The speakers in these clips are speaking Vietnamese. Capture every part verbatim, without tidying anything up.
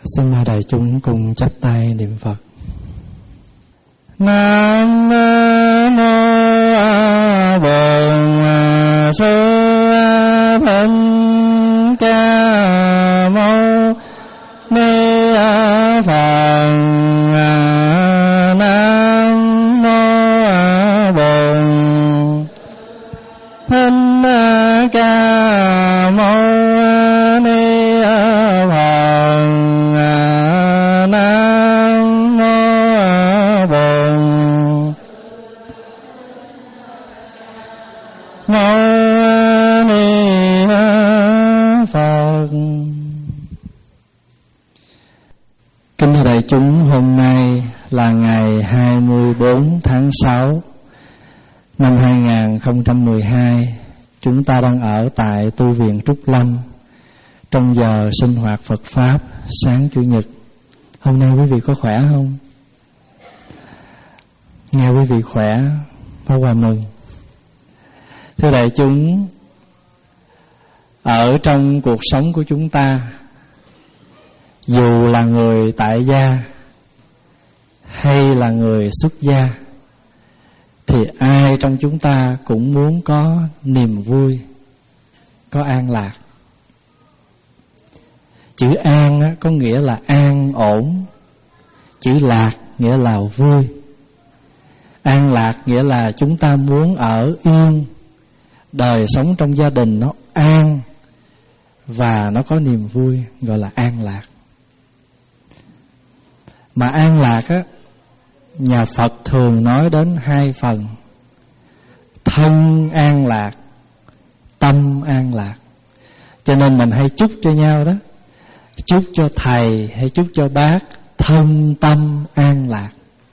Xin mời đại chúng cùng chắp tay niệm Phật. Nam mô Bổn Sư Thích Ca Mâu Ni Phật. Nam mô Bổn Thích Ca Mâu Ni Phật. Nam mô Bổn Mâu Ni Phật. Kính thưa đại chúng, hôm nay là ngày hai mươi bốn tháng sáu năm hai nghìn không trăm mười hai. Chúng ta đang ở tại tu viện Trúc Lâm trong giờ sinh hoạt Phật Pháp sáng Chủ nhật. Hôm nay quý vị có khỏe không? Nghe quý vị khỏe, Pháp Hòa mừng. Thưa đại chúng, ở trong cuộc sống của chúng ta, dù là người tại gia hay là người xuất gia, thì ai trong chúng ta cũng muốn có niềm vui, có an lạc. Chữ an á, có nghĩa là an ổn. Chữ lạc nghĩa là vui. An lạc nghĩa là chúng ta muốn ở yên, đời sống trong gia đình nó an và nó có niềm vui, gọi là an lạc. Mà an lạc á, nhà Phật thường nói đến hai phần: thân an lạc, tâm an lạc. Cho nên mình hay chúc cho nhau đó, chúc cho thầy hay chúc cho bác thân tâm an lạc.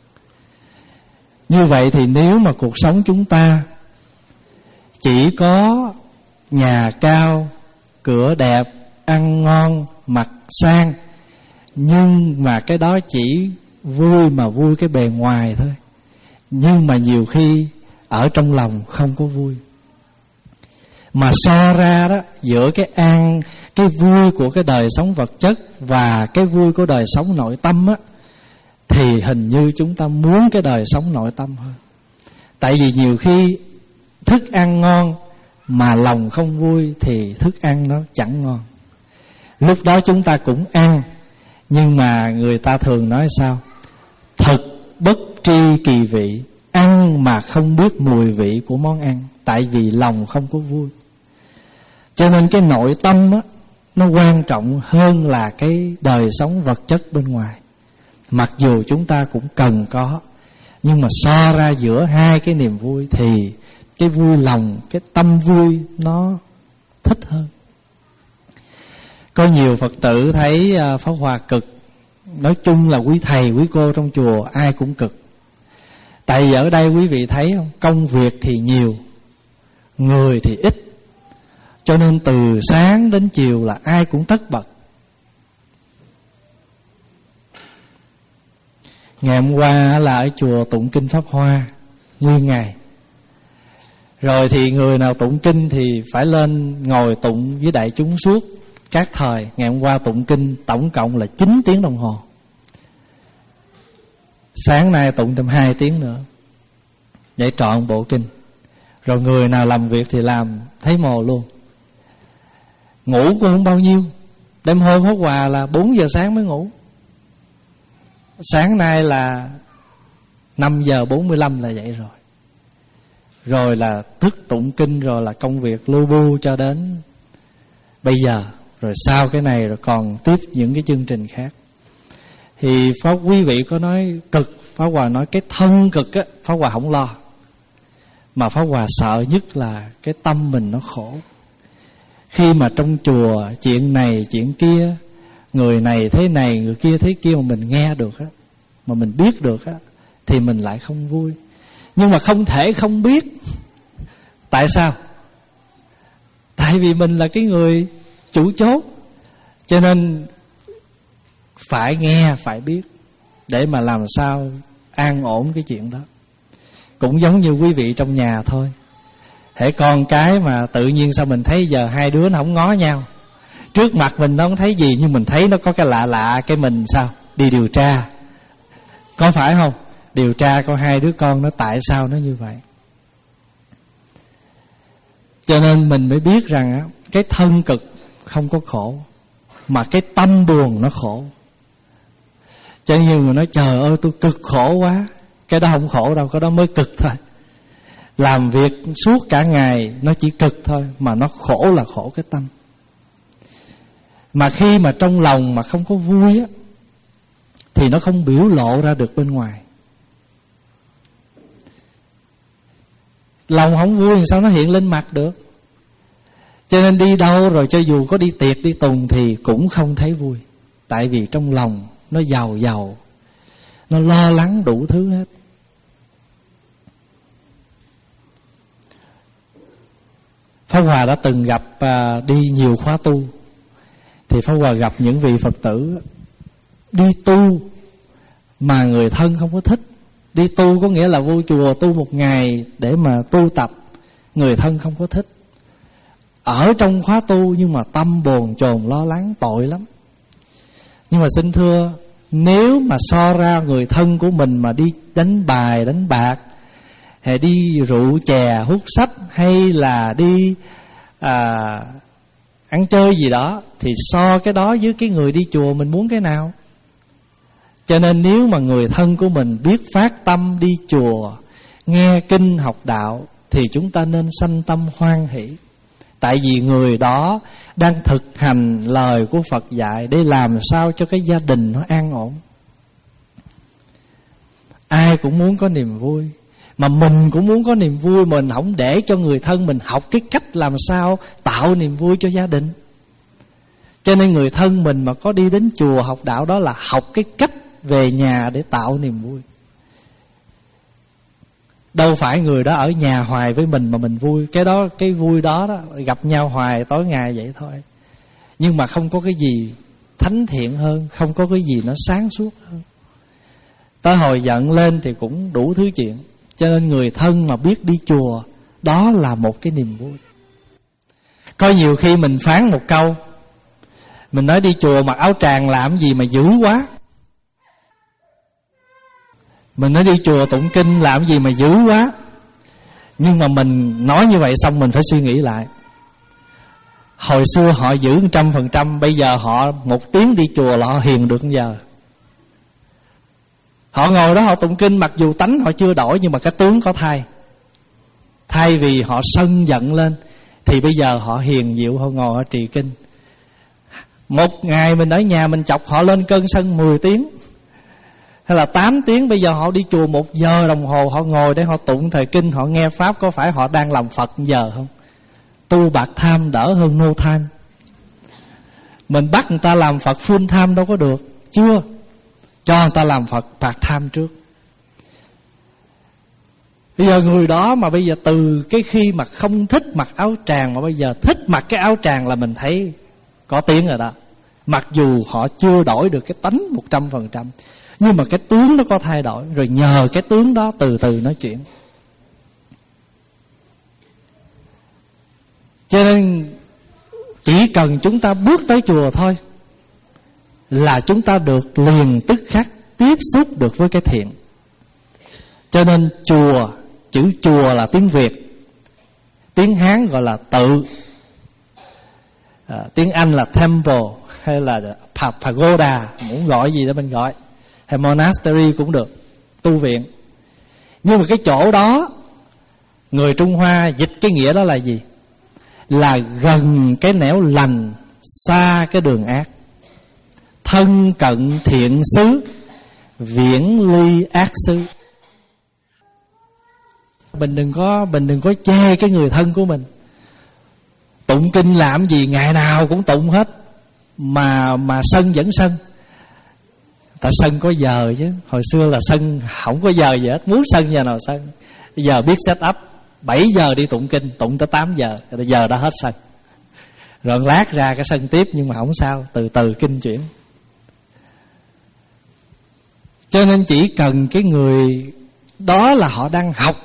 Như vậy thì nếu mà cuộc sống chúng ta chỉ có nhà cao, cửa đẹp, ăn ngon, mặc sang, nhưng mà cái đó chỉ vui mà vui cái bề ngoài thôi, nhưng mà nhiều khi ở trong lòng không có vui. Mà so ra đó, giữa cái an, cái vui của cái đời sống vật chất và cái vui của đời sống nội tâm á, thì hình như chúng ta muốn cái đời sống nội tâm hơn. Tại vì nhiều khi thức ăn ngon mà lòng không vui thì thức ăn nó chẳng ngon. Lúc đó chúng ta cũng ăn, nhưng mà người ta thường nói sao? Thực bất tri kỳ vị, ăn mà không biết mùi vị của món ăn, tại vì lòng không có vui. Cho nên cái nội tâm á, nó quan trọng hơn là cái đời sống vật chất bên ngoài. Mặc dù chúng ta cũng cần có, nhưng mà so ra giữa hai cái niềm vui thì cái vui lòng, cái tâm vui nó thích hơn. Có nhiều Phật tử thấy Pháp Hòa cực. Nói chung là quý thầy, quý cô trong chùa ai cũng cực. Tại vì ở đây quý vị thấy không, công việc thì nhiều, người thì ít, cho nên từ sáng đến chiều là ai cũng tất bật. Ngày hôm qua là ở chùa tụng kinh Pháp Hoa nguyên ngày. Rồi thì người nào tụng kinh thì phải lên ngồi tụng với đại chúng suốt các thời. Ngày hôm qua tụng kinh tổng cộng là chín tiếng đồng hồ. Sáng nay tụng thêm hai tiếng nữa, vậy trọn bộ kinh. Rồi người nào làm việc thì làm thấy mồ luôn. Ngủ cũng không bao nhiêu. Đêm hôm Pháp Hòa là bốn giờ sáng mới ngủ. Sáng nay là năm giờ bốn mươi lăm là dậy rồi. Rồi là thức tụng kinh, rồi là công việc lu bu cho đến bây giờ. Rồi sau cái này rồi còn tiếp những cái chương trình khác. Thì Pháp quý vị có nói cực, Pháp Hòa nói cái thân cực á, Pháp Hòa không lo. Mà Pháp Hòa sợ nhất là cái tâm mình nó khổ. Khi mà trong chùa chuyện này chuyện kia, người này thế này, người kia thế kia mà mình nghe được á, mà mình biết được á, thì mình lại không vui. Nhưng mà không thể không biết. Tại sao? Tại vì mình là cái người chủ chốt, cho nên phải nghe, phải biết, để mà làm sao an ổn cái chuyện đó. Cũng giống như quý vị trong nhà thôi. Hễ con cái mà tự nhiên sao mình thấy giờ hai đứa nó không ngó nhau, Trước mặt mình nó không thấy gì, nhưng mình thấy nó có cái lạ lạ, cái mình sao? Đi điều tra. Có phải không? Điều tra coi hai đứa con nó tại sao nó như vậy. Cho nên mình mới biết rằng á, cái thân cực không có khổ, mà cái tâm buồn nó khổ. Cho nên nhiều người nói trời ơi tôi cực khổ quá. Cái đó không khổ đâu, cái đó mới cực thôi. Làm việc suốt cả ngày nó chỉ cực thôi, mà nó khổ là khổ cái tâm. Mà khi mà trong lòng mà không có vui á, thì nó không biểu lộ ra được bên ngoài. Lòng không vui thì sao nó hiện lên mặt được. Cho nên đi đâu rồi cho dù có đi tiệc đi tùng thì cũng không thấy vui. Tại vì trong lòng nó giàu giàu, nó lo lắng đủ thứ hết. Pháp Hòa đã từng gặp à, đi nhiều khóa tu. Thì Pháp Hòa gặp những vị Phật tử đi tu mà người thân không có thích. Đi tu có nghĩa là vô chùa tu một ngày để mà tu tập, người thân không có thích. Ở trong khóa tu nhưng mà tâm bồn chồn lo lắng, tội lắm. Nhưng mà xin thưa, nếu mà so ra người thân của mình mà đi đánh bài, đánh bạc, hay đi rượu chè, hút sách, hay là đi à, ăn chơi gì đó, thì so cái đó với cái người đi chùa mình muốn cái nào? Cho nên nếu mà người thân của mình biết phát tâm đi chùa, nghe kinh học đạo, thì chúng ta nên sanh tâm hoan hỷ. Tại vì người đó đang thực hành lời của Phật dạy để làm sao cho cái gia đình nó an ổn. Ai cũng muốn có niềm vui, mà mình cũng muốn có niềm vui. Mình không để cho người thân mình học cái cách làm sao tạo niềm vui cho gia đình. Cho nên người thân mình mà có đi đến chùa học đạo, đó là học cái cách về nhà để tạo niềm vui. Đâu phải người đó ở nhà hoài với mình mà mình vui. Cái đó, cái vui đó, đó gặp nhau hoài tối ngày vậy thôi. Nhưng mà không có cái gì thánh thiện hơn, không có cái gì nó sáng suốt hơn. Tới hồi giận lên thì cũng đủ thứ chuyện. Cho nên người thân mà biết đi chùa, đó là một cái niềm vui. Có nhiều khi mình phán một câu, mình nói đi chùa mặc áo tràng làm gì mà dữ quá. Mình nói đi chùa tụng kinh làm gì mà dữ quá. Nhưng mà mình nói như vậy xong mình phải suy nghĩ lại. Hồi xưa họ giữ một trăm phần trăm, bây giờ họ một tiếng đi chùa là họ hiền được giờ. Họ ngồi đó họ tụng kinh, mặc dù tánh họ chưa đổi nhưng mà cái tướng có thay. Thay vì họ sân giận lên thì bây giờ họ hiền dịu, họ ngồi họ trì kinh. Một ngày mình ở nhà mình chọc họ lên cơn sân mười tiếng hay là tám tiếng, bây giờ họ đi chùa một giờ đồng hồ họ ngồi để họ tụng thời kinh, họ nghe pháp, có phải họ đang làm Phật giờ không? Tu bạc tham đỡ hơn no time. Mình bắt người ta làm Phật full time đâu có được. Chưa, cho người ta làm Phật bạc tham trước. Bây giờ người đó mà bây giờ từ cái khi mà không thích mặc áo tràng mà bây giờ thích mặc cái áo tràng là mình thấy có tiếng rồi đó. Mặc dù họ chưa đổi được cái tánh một trăm phần trăm, nhưng mà cái tướng nó có thay đổi. Rồi nhờ cái tướng đó từ từ nói chuyện. Cho nên chỉ cần chúng ta bước tới chùa thôi là chúng ta được liền tức khắc tiếp xúc được với cái thiện. Cho nên chùa, chữ chùa là tiếng Việt, tiếng Hán gọi là tự, à, tiếng Anh là temple hay là pagoda, muốn gọi gì đó mình gọi, hay monastery cũng được, tu viện. Nhưng mà cái chỗ đó người Trung Hoa dịch cái nghĩa đó là gì? Là gần cái nẻo lành, xa cái đường ác, thân cận thiện xứ, viễn ly ác xứ. Mình đừng có mình đừng có chê cái người thân của mình. Tụng kinh làm gì ngày nào cũng tụng hết, mà mà sân vẫn sân. Ta sân có giờ chứ. Hồi xưa là sân không có giờ gì hết, muốn sân giờ nào sân. Bây giờ biết set up bảy giờ đi tụng kinh, tụng tới tám giờ, rồi giờ đã hết sân. Rồi lát ra cái sân tiếp, nhưng mà không sao, từ từ kinh chuyển. Cho nên chỉ cần cái người đó là họ đang học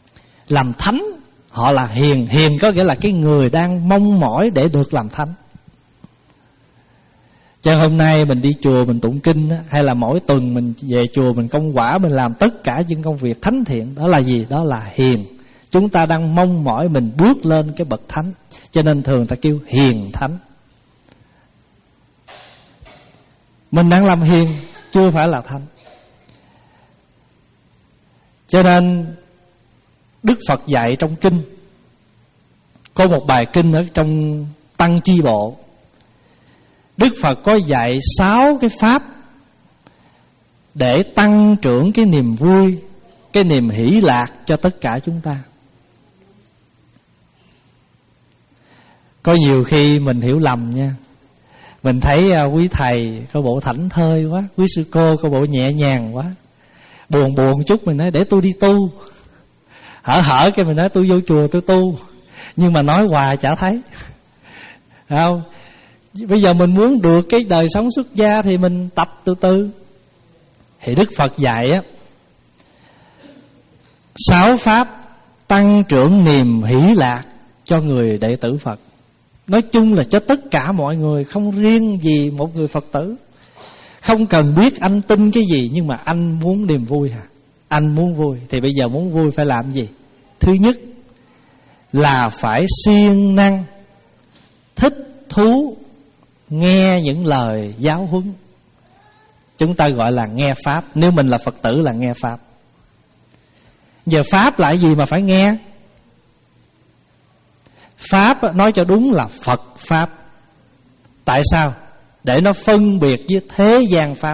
làm thánh, họ là hiền. Hiền có nghĩa là cái người đang mong mỏi để được làm thánh. Cho hôm nay mình đi chùa mình tụng kinh á, hay là mỗi tuần mình về chùa mình công quả, mình làm tất cả những công việc thánh thiện, đó là gì? Đó là hiền. Chúng ta đang mong mỏi mình bước lên cái bậc thánh, cho nên thường ta kêu hiền thánh. Mình đang làm hiền, chưa phải là thánh. Cho nên Đức Phật dạy trong kinh, có một bài kinh ở trong Tăng Chi Bộ, Đức Phật có dạy sáu cái pháp để tăng trưởng cái niềm vui, cái niềm hỷ lạc cho tất cả chúng ta. Có nhiều khi mình hiểu lầm nha. Mình thấy quý thầy có bộ thảnh thơi quá, quý sư cô có bộ nhẹ nhàng quá, buồn buồn chút mình nói để tôi đi tu. Hở hở cái mình nói tôi vô chùa tôi tu, nhưng mà nói hoài chả thấy. Phải không? Bây giờ mình muốn được cái đời sống xuất gia thì mình tập từ từ. Thì Đức Phật dạy á, sáu pháp tăng trưởng niềm hỷ lạc cho người đệ tử Phật. Nói chung là cho tất cả mọi người, không riêng gì một người Phật tử. Không cần biết anh tin cái gì, nhưng mà anh muốn niềm vui hả? Anh muốn vui, thì bây giờ muốn vui phải làm gì? Thứ nhất là phải siêng năng, thích thú nghe những lời giáo huấn. Chúng ta gọi là nghe Pháp. Nếu mình là Phật tử là nghe Pháp. Giờ Pháp là cái gì mà phải nghe? Pháp nói cho đúng là Phật Pháp. Tại sao? Để nó phân biệt với thế gian Pháp.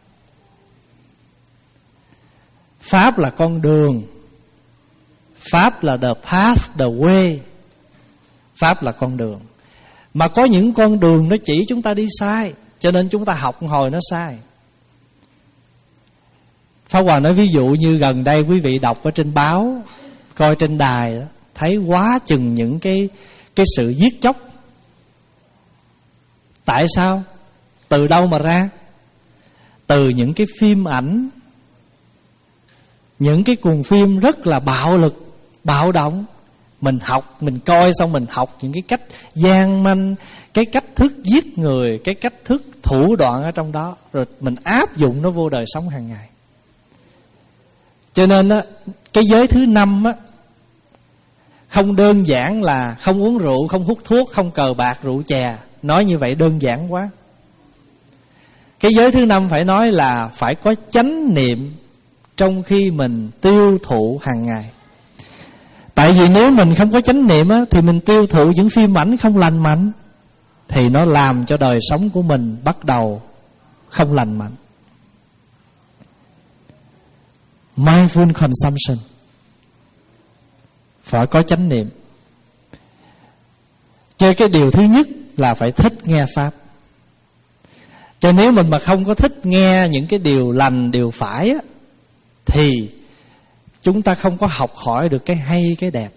Pháp là con đường, Pháp là the path, the way. Pháp là con đường. Mà có những con đường nó chỉ chúng ta đi sai, cho nên chúng ta học hồi nó sai. Pháp Hòa nói ví dụ như gần đây quý vị đọc ở trên báo, coi trên đài đó, thấy quá chừng những cái cái sự giết chóc. Tại sao? Từ đâu mà ra? Từ những cái phim ảnh, những cái cuồng phim rất là bạo lực, bạo động. Mình học, mình coi xong mình học những cái cách gian manh, cái cách thức giết người, cái cách thức thủ đoạn ở trong đó, rồi mình áp dụng nó vô đời sống hàng ngày. Cho nên á, cái giới thứ năm á, không đơn giản là không uống rượu, không hút thuốc, không cờ bạc, rượu chè. Nói như vậy đơn giản quá. Cái giới thứ năm phải nói là phải có chánh niệm trong khi mình tiêu thụ hàng ngày. Tại vì nếu mình không có chánh niệm á, thì mình tiêu thụ những phim ảnh không lành mạnh, thì nó làm cho đời sống của mình bắt đầu không lành mạnh. Mindful consumption, phải có chánh niệm. Cho cái điều thứ nhất là phải thích nghe Pháp. Cho nếu mình mà không có thích nghe những cái điều lành, điều phải á, thì chúng ta không có học hỏi được cái hay, cái đẹp.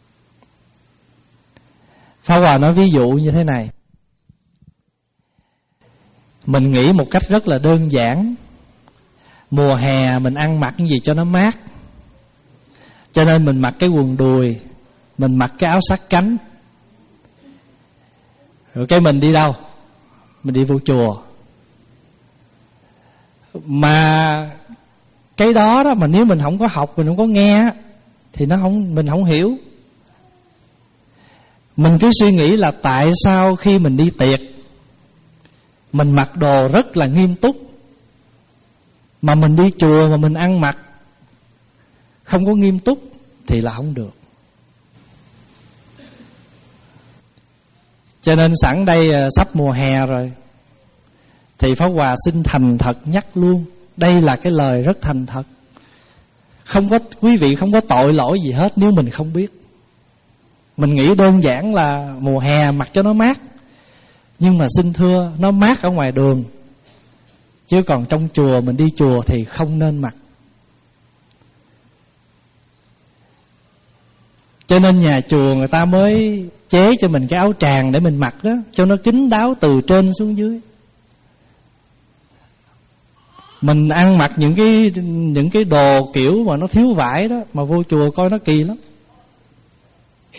Pháp Hòa nói ví dụ như thế này. Mình nghĩ một cách rất là đơn giản. Mùa hè mình ăn mặc cái gì cho nó mát, cho nên mình mặc cái quần đùi, mình mặc cái áo sát cánh. Rồi cái mình đi đâu? Mình đi vô chùa. Mà cái đó đó mà nếu mình không có học, mình không có nghe, thì nó không, mình không hiểu. Mình cứ suy nghĩ là tại sao khi mình đi tiệc mình mặc đồ rất là nghiêm túc, mà mình đi chùa mà mình ăn mặc không có nghiêm túc thì là không được. Cho nên sẵn đây sắp mùa hè rồi, thì Pháp Hòa xin thành thật nhắc luôn. Đây là cái lời rất thành thật. Không có, quý vị không có tội lỗi gì hết nếu mình không biết. Mình nghĩ đơn giản là mùa hè mặc cho nó mát, nhưng mà xin thưa, nó mát ở ngoài đường, chứ còn trong chùa, mình đi chùa thì không nên mặc. Cho nên nhà chùa người ta mới chế cho mình cái áo tràng để mình mặc đó, cho nó kín đáo từ trên xuống dưới. Mình ăn mặc những cái những cái đồ kiểu mà nó thiếu vải đó, mà vô chùa coi nó kỳ lắm.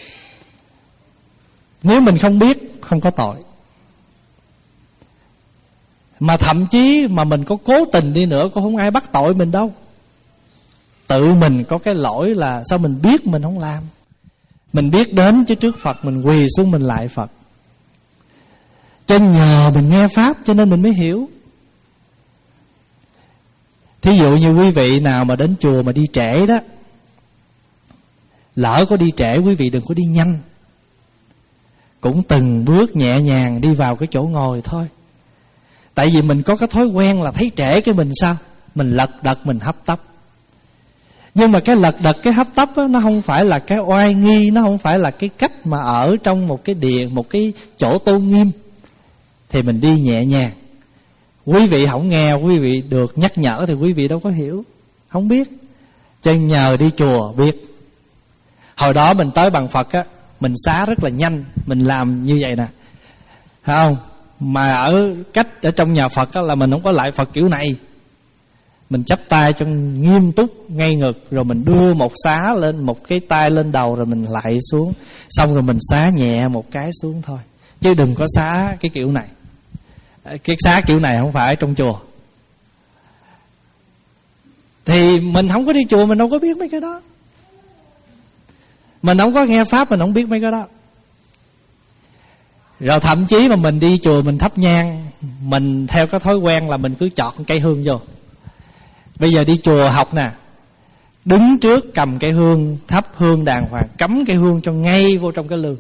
Nếu mình không biết, không có tội. Mà thậm chí mà mình có cố tình đi nữa cũng không ai bắt tội mình đâu. Tự mình có cái lỗi là sao mình biết mình không làm. Mình biết đến chứ trước Phật mình quỳ xuống mình lại Phật. Trên nhờ mình nghe Pháp cho nên mình mới hiểu. Thí dụ như quý vị nào mà đến chùa mà đi trễ đó, lỡ có đi trễ quý vị đừng có đi nhanh, cũng từng bước nhẹ nhàng đi vào cái chỗ ngồi thôi. Tại vì mình có cái thói quen là thấy trễ cái mình sao, mình lật đật mình hấp tấp. Nhưng mà cái lật đật cái hấp tấp đó, nó không phải là cái oai nghi, nó không phải là cái cách mà ở trong một cái điện, một cái chỗ tôn nghiêm. Thì mình đi nhẹ nhàng. Quý vị không nghe, quý vị được nhắc nhở thì quý vị đâu có hiểu, không biết. Cho nên nhờ đi chùa biết. Hồi đó mình tới bằng Phật á, mình xá rất là nhanh, mình làm như vậy nè, phải không? Mà ở cách ở trong nhà Phật á, là mình không có lại Phật kiểu này. Mình chắp tay cho nghiêm túc ngay ngực, rồi mình đưa một xá lên, một cái tay lên đầu, rồi mình lại xuống. Xong rồi mình xá nhẹ một cái xuống thôi. Chứ đừng có xá cái kiểu này. Cái xá kiểu này không phải ở trong chùa. Thì mình không có đi chùa, mình đâu có biết mấy cái đó. Mình không có nghe Pháp, mình không biết mấy cái đó. Rồi thậm chí mà mình đi chùa mình thắp nhang, mình theo cái thói quen là mình cứ chọt cây hương vô. Bây giờ đi chùa học nè, đứng trước cầm cây hương, thắp hương đàng hoàng, cắm cây hương cho ngay vô trong cái lư.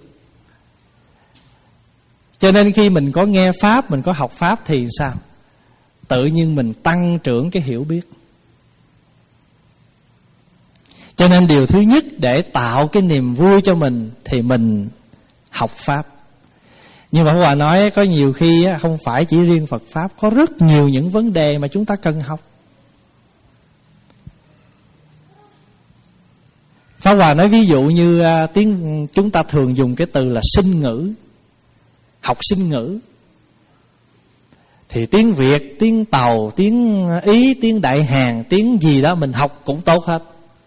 Cho nên khi mình có nghe Pháp, mình có học Pháp thì sao? Tự nhiên mình tăng trưởng cái hiểu biết. Cho nên điều thứ nhất để tạo cái niềm vui cho mình thì mình học Pháp. Nhưng mà Hòa nói có nhiều khi không phải chỉ riêng Phật Pháp, có rất nhiều những vấn đề mà chúng ta cần học. Pháp Hòa nói ví dụ như tiếng chúng ta thường dùng cái từ là sinh ngữ, học sinh ngữ. Thì tiếng Việt, tiếng Tàu, tiếng Ý, tiếng Đại Hàn, tiếng gì đó mình học cũng tốt hết.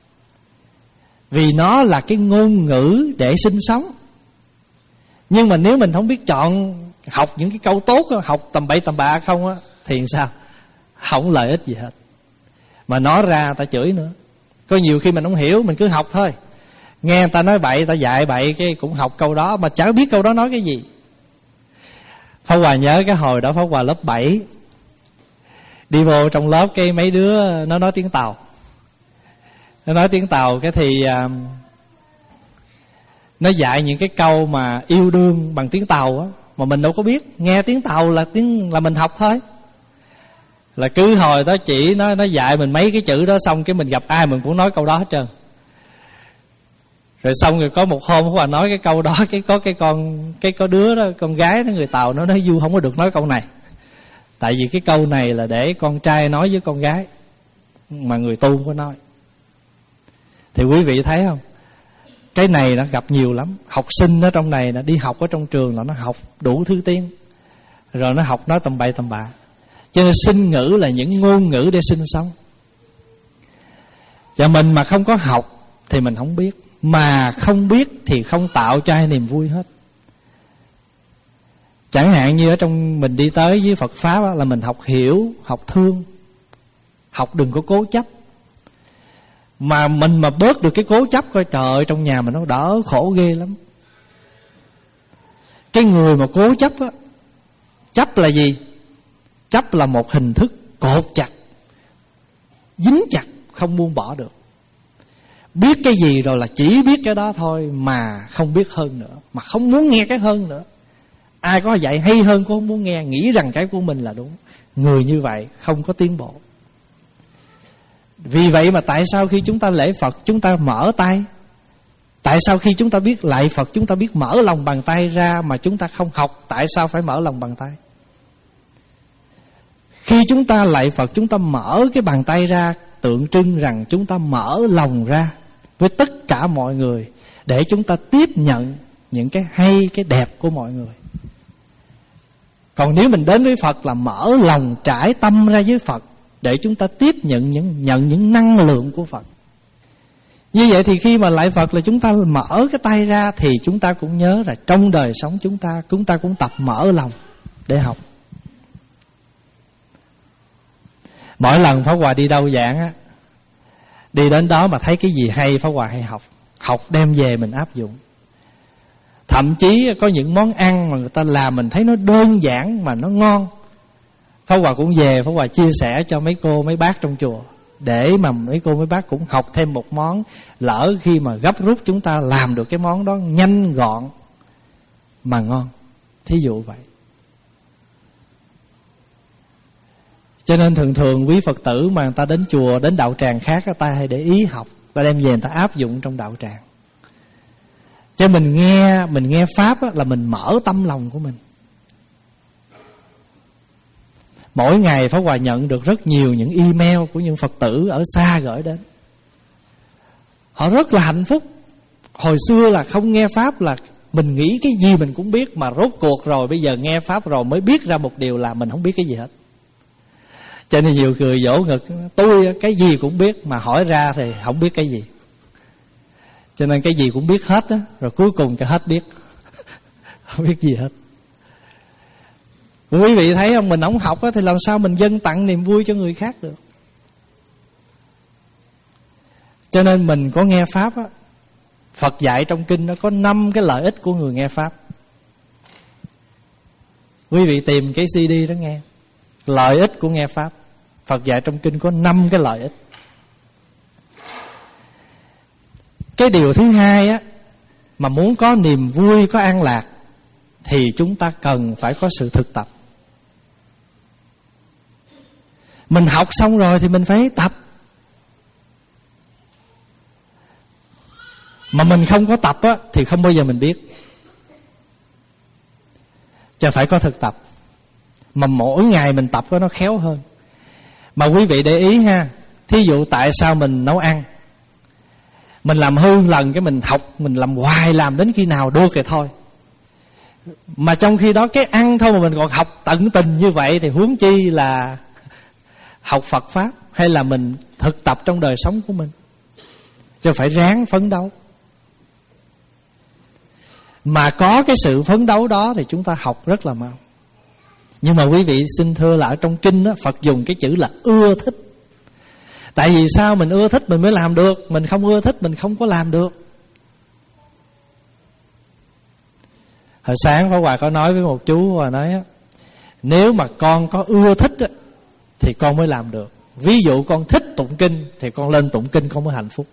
Vì nó là cái ngôn ngữ để sinh sống. Nhưng mà nếu mình không biết chọn học những cái câu tốt, học tầm bậy tầm bạ không á, thì sao? Không lợi ích gì hết. Mà nói ra ta chửi nữa. Có nhiều khi mình không hiểu, mình cứ học thôi. Nghe người ta nói bậy, ta dạy bậy, cái cũng học câu đó mà chẳng biết câu đó nói cái gì. Pháp Hòa nhớ cái hồi đó Pháp Hòa lớp bảy, đi vô trong lớp cái mấy đứa nó nói tiếng Tàu. Nó nói tiếng Tàu cái thì uh, nó dạy những cái câu mà yêu đương bằng tiếng Tàu á, mà mình đâu có biết. Nghe tiếng Tàu là tiếng là mình học thôi. Là cứ hồi đó chỉ nó nó dạy mình mấy cái chữ đó, xong cái mình gặp ai mình cũng nói câu đó hết trơn. Rồi xong rồi có một hôm Pháp Hòa nói cái câu đó, cái có cái con cái có đứa đó, con gái nó người Tàu nó nói Du không có được nói câu này. Tại vì cái câu này là để con trai nói với con gái, mà người tu không có nói. Thì quý vị thấy không? Cái này nó gặp nhiều lắm. Học sinh ở trong này nó đi học ở trong trường là nó học đủ thứ tiếng, rồi nó học nói tầm bậy tầm bạ. Cho nên sinh ngữ là những ngôn ngữ để sinh sống. Và mình mà không có học thì mình không biết. Mà không biết thì không tạo cho ai niềm vui hết. Chẳng hạn như ở trong mình đi tới với Phật Pháp đó, là mình học hiểu, học thương. Học đừng có cố chấp. Mà mình mà bớt được cái cố chấp, coi trời ơi, trong nhà mình nó đỡ khổ ghê lắm. Cái người mà cố chấp á, chấp là gì? Chấp là một hình thức cột chặt, dính chặt, không buông bỏ được. Biết cái gì rồi là chỉ biết cái đó thôi, mà không biết hơn nữa, mà không muốn nghe cái hơn nữa. Ai có dạy hay hơn cũng không muốn nghe, nghĩ rằng cái của mình là đúng. Người như vậy không có tiến bộ. Vì vậy mà tại sao khi chúng ta lễ Phật chúng ta mở tay? Tại sao khi chúng ta biết lạy Phật chúng ta biết mở lòng bàn tay ra, mà chúng ta không học tại sao phải mở lòng bàn tay? Khi chúng ta lạy Phật chúng ta mở cái bàn tay ra, tượng trưng rằng chúng ta mở lòng ra với tất cả mọi người, để chúng ta tiếp nhận những cái hay, cái đẹp của mọi người. Còn nếu mình đến với Phật là mở lòng trải tâm ra với Phật, để chúng ta tiếp nhận những, nhận những năng lượng của Phật. Như vậy thì khi mà lạy Phật là chúng ta mở cái tay ra, thì chúng ta cũng nhớ là trong đời sống chúng ta, chúng ta cũng tập mở lòng để học. Mỗi lần Pháp Hòa đi đâu giảng á, đi đến đó mà thấy cái gì hay Pháp Hòa hay học. Học đem về mình áp dụng. Thậm chí có những món ăn mà người ta làm mình thấy nó đơn giản mà nó ngon, Pháp Hòa cũng về Pháp Hòa chia sẻ cho mấy cô mấy bác trong chùa, để mà mấy cô mấy bác cũng học thêm một món. Lỡ khi mà gấp rút chúng ta làm được cái món đó nhanh gọn mà ngon. Thí dụ vậy. Cho nên thường thường quý Phật tử mà người ta đến chùa, đến đạo tràng khác, người ta hay để ý học, ta đem về người ta áp dụng trong đạo tràng. Cho mình nghe, mình nghe Pháp á, là mình mở tâm lòng của mình. Mỗi ngày Pháp Hòa nhận được rất nhiều những email của những Phật tử ở xa gửi đến. Họ rất là hạnh phúc. Hồi xưa là không nghe Pháp là mình nghĩ cái gì mình cũng biết, mà rốt cuộc rồi bây giờ nghe Pháp rồi mới biết ra một điều là mình không biết cái gì hết. Cho nên nhiều người vỗ ngực, tôi cái gì cũng biết mà hỏi ra thì không biết cái gì. Cho nên cái gì cũng biết hết á, rồi cuối cùng cả hết biết. Không biết gì hết. Quý vị thấy không, mình không học á, thì làm sao mình dâng tặng niềm vui cho người khác được. Cho nên mình có nghe Pháp á, Phật dạy trong kinh nó có năm cái lợi ích của người nghe Pháp. Quý vị tìm cái xê đê đó nghe. Lợi ích của nghe Pháp. Phật dạy trong kinh có năm cái lợi ích. Cái điều thứ hai á, mà muốn có niềm vui, có an lạc, thì chúng ta cần phải có sự thực tập. Mình học xong rồi thì mình phải tập. Mà mình không có tập á, thì không bao giờ mình biết. Cho phải có thực tập. Mà mỗi ngày mình tập có nó khéo hơn. Mà quý vị để ý ha, thí dụ tại sao mình nấu ăn, mình làm hư lần cái mình học, mình làm hoài, làm đến khi nào được thì thôi. Mà trong khi đó cái ăn thôi mà mình còn học tận tình như vậy, thì huống chi là học Phật Pháp, hay là mình thực tập trong đời sống của mình. Cho phải ráng phấn đấu. Mà có cái sự phấn đấu đó thì chúng ta học rất là mau. Nhưng mà quý vị xin thưa là ở trong kinh đó, Phật dùng cái chữ là ưa thích. Tại vì sao mình ưa thích mình mới làm được, mình không ưa thích mình không có làm được. Hồi sáng Pháp Hòa có nói với một chú, và nói nếu mà con có ưa thích thì con mới làm được. Ví dụ con thích tụng kinh thì con lên tụng kinh con mới hạnh phúc.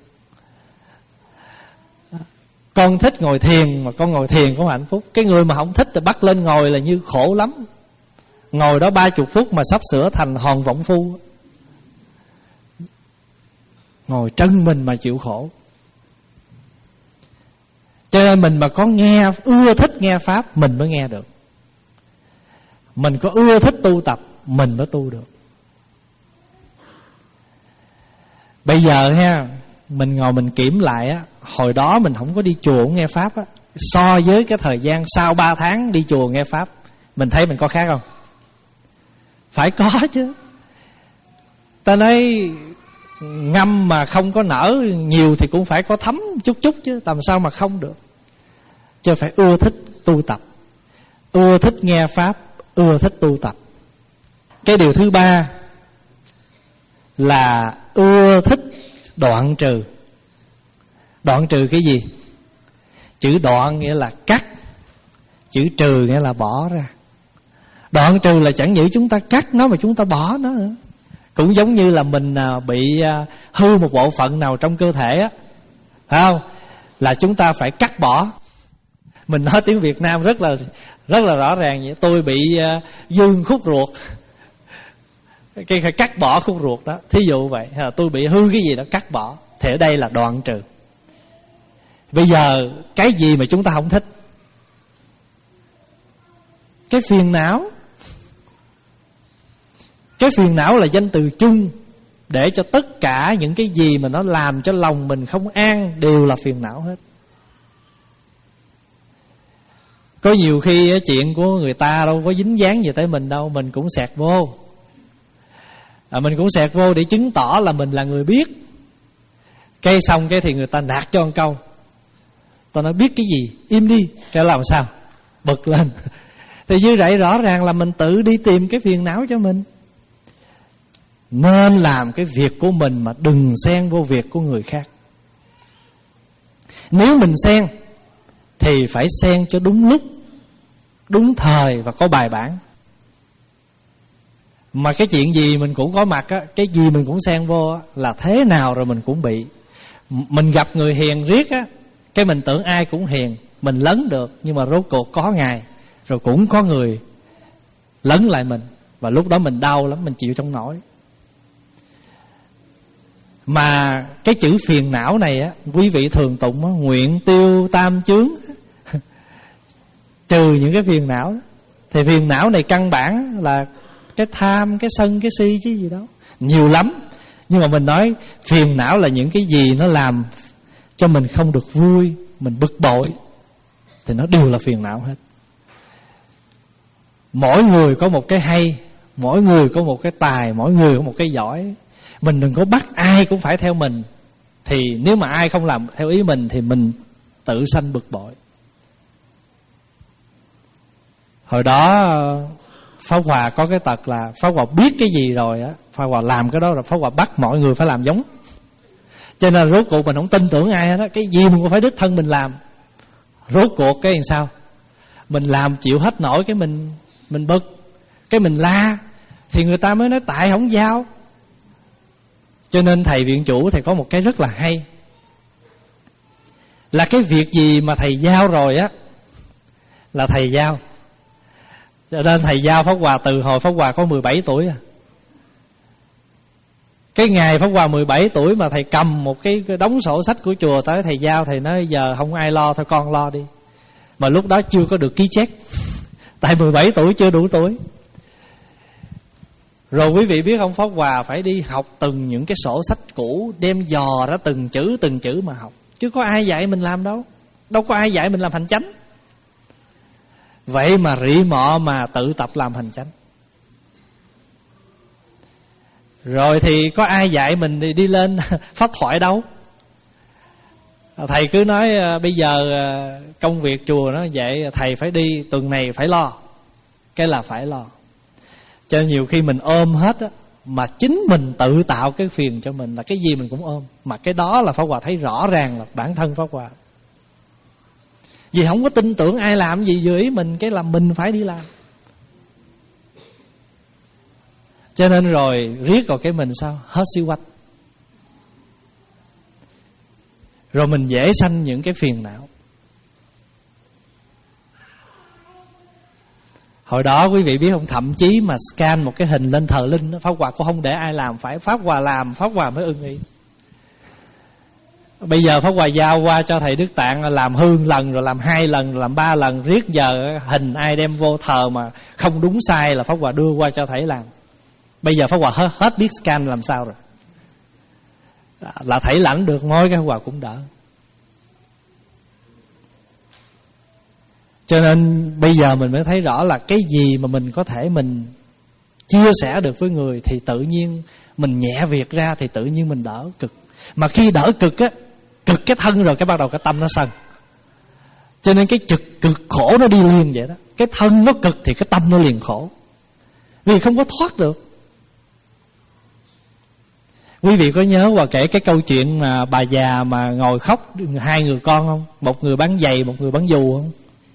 Con thích ngồi thiền mà con ngồi thiền con hạnh phúc. Cái người mà không thích thì bắt lên ngồi là như khổ lắm. Ngồi đó ba chục phút mà sắp sửa thành hòn võng phu. Ngồi trân mình mà chịu khổ. Cho nên mình mà có nghe, ưa thích nghe Pháp, mình mới nghe được. Mình có ưa thích tu tập, mình mới tu được. Bây giờ ha, mình ngồi mình kiểm lại á, hồi đó mình không có đi chùa nghe Pháp á, so với cái thời gian sau ba tháng đi chùa nghe Pháp, mình thấy mình có khác không? Phải có chứ. Ta nói ngâm mà không có nở nhiều thì cũng phải có thấm chút chút chứ, làm sao mà không được. Chứ phải ưa thích tu tập, ưa thích nghe Pháp, ưa thích tu tập. Cái điều thứ ba là ưa thích đoạn trừ. Đoạn trừ cái gì? Chữ đoạn nghĩa là cắt, chữ trừ nghĩa là bỏ ra. Đoạn trừ là chẳng những chúng ta cắt nó mà chúng ta bỏ nó nữa. Cũng giống như là mình bị hư một bộ phận nào trong cơ thể á, phải không? Là chúng ta phải cắt bỏ. Mình nói tiếng Việt Nam rất là rất là rõ ràng vậy. Tôi bị dương khúc ruột, cái phải cắt bỏ khúc ruột đó. Thí dụ vậy, tôi bị hư cái gì đó cắt bỏ. Thì ở đây là đoạn trừ. Bây giờ cái gì mà chúng ta không thích? Cái phiền não. Cái phiền não là danh từ chung để cho tất cả những cái gì mà nó làm cho lòng mình không an đều là phiền não hết. Có nhiều khi chuyện của người ta đâu có dính dáng gì tới mình đâu, mình cũng xẹt vô. À, mình cũng xẹt vô để chứng tỏ là mình là người biết. Cái xong cái thì người ta nạt cho một câu, tao nói biết cái gì, im đi. Cái làm sao? Bực lên. Thì như vậy rõ ràng là mình tự đi tìm cái phiền não cho mình. Nên làm cái việc của mình mà đừng xen vô việc của người khác. Nếu mình xen thì phải xen cho đúng lúc, đúng thời và có bài bản. Mà cái chuyện gì mình cũng có mặt á, cái gì mình cũng xen vô á, là thế nào rồi mình cũng bị. Mình gặp người hiền riết á, cái mình tưởng ai cũng hiền, mình lấn được. Nhưng mà rốt cuộc có ngày rồi cũng có người lấn lại mình, và lúc đó mình đau lắm, mình chịu không nổi. Mà cái chữ phiền não này á, quý vị thường tụng á, nguyện tiêu tam chướng trừ những cái phiền não đó. Thì phiền não này căn bản là cái tham, cái sân, cái si chứ gì đó, nhiều lắm. Nhưng mà mình nói phiền não là những cái gì nó làm cho mình không được vui, mình bực bội, thì nó đều là phiền não hết. Mỗi người có một cái hay, mỗi người có một cái tài, mỗi người có một cái giỏi. Mình đừng có bắt ai cũng phải theo mình. Thì nếu mà ai không làm theo ý mình thì mình tự sanh bực bội. Hồi đó Pháp Hòa có cái tật là Pháp Hòa biết cái gì rồi á, Pháp Hòa làm cái đó rồi Pháp Hòa bắt mọi người phải làm giống. Cho nên rốt cuộc mình không tin tưởng ai hết á. Cái gì mình cũng phải đích thân mình làm. Rốt cuộc cái làm sao? Mình làm chịu hết nổi, cái mình Mình bực, cái mình la, thì người ta mới nói tại không giao. Cho nên thầy viện chủ thầy có một cái rất là hay, là cái việc gì mà thầy giao rồi á là thầy giao. Cho nên thầy giao Pháp Hòa từ hồi Pháp Hòa có mười bảy tuổi à. Cái ngày Pháp Hòa mười bảy tuổi mà thầy cầm một cái đống sổ sách của chùa tới thầy giao, thầy nói giờ không ai lo, thôi con lo đi. Mà lúc đó chưa có được ký check, tại mười bảy tuổi chưa đủ tuổi. Rồi quý vị biết không, Pháp Hòa phải đi học từng những cái sổ sách cũ, đem dò ra từng chữ từng chữ mà học. Chứ có ai dạy mình làm đâu. Đâu có ai dạy mình làm hành chánh. Vậy mà rị mọ mà tự tập làm hành chánh. Rồi thì có ai dạy mình đi, đi lên pháp thoại đâu. Thầy cứ nói bây giờ công việc chùa nó vậy, thầy phải đi, tuần này phải lo. Cái là phải lo. Cho nên nhiều khi mình ôm hết á, mà chính mình tự tạo cái phiền cho mình, là cái gì mình cũng ôm. Mà cái đó là Pháp Hòa thấy rõ ràng là bản thân Pháp Hòa. Vì không có tin tưởng ai làm gì vừa ý mình, cái là mình phải đi làm. Cho nên rồi riết rồi cái mình sao? Hết siêu quách. Rồi mình dễ sanh những cái phiền não. Hồi đó quý vị biết không, thậm chí mà scan một cái hình lên thờ linh, Pháp Hòa cũng không để ai làm, phải Pháp Hòa làm, Pháp Hòa mới ưng ý. Bây giờ Pháp Hòa giao qua cho thầy Đức Tạng làm hương lần, rồi làm hai lần, rồi làm ba lần. Riết giờ hình ai đem vô thờ mà không đúng sai là Pháp Hòa đưa qua cho thầy làm. Bây giờ Pháp Hòa hết, hết biết scan làm sao rồi. Là thầy lãnh được ngôi, cái Pháp Hòa cũng đỡ. Cho nên bây giờ mình mới thấy rõ là cái gì mà mình có thể mình chia sẻ được với người thì tự nhiên mình nhẹ việc ra, thì tự nhiên mình đỡ cực. Mà khi đỡ cực á, cực cái thân rồi cái bắt đầu cái tâm nó sân. Cho nên cái trực cực khổ nó đi liền vậy đó. Cái thân nó cực thì cái tâm nó liền khổ, vì không có thoát được. Quý vị có nhớ Hòa kể cái câu chuyện mà bà già mà ngồi khóc hai người con không? Một người bán giày, một người bán dù không?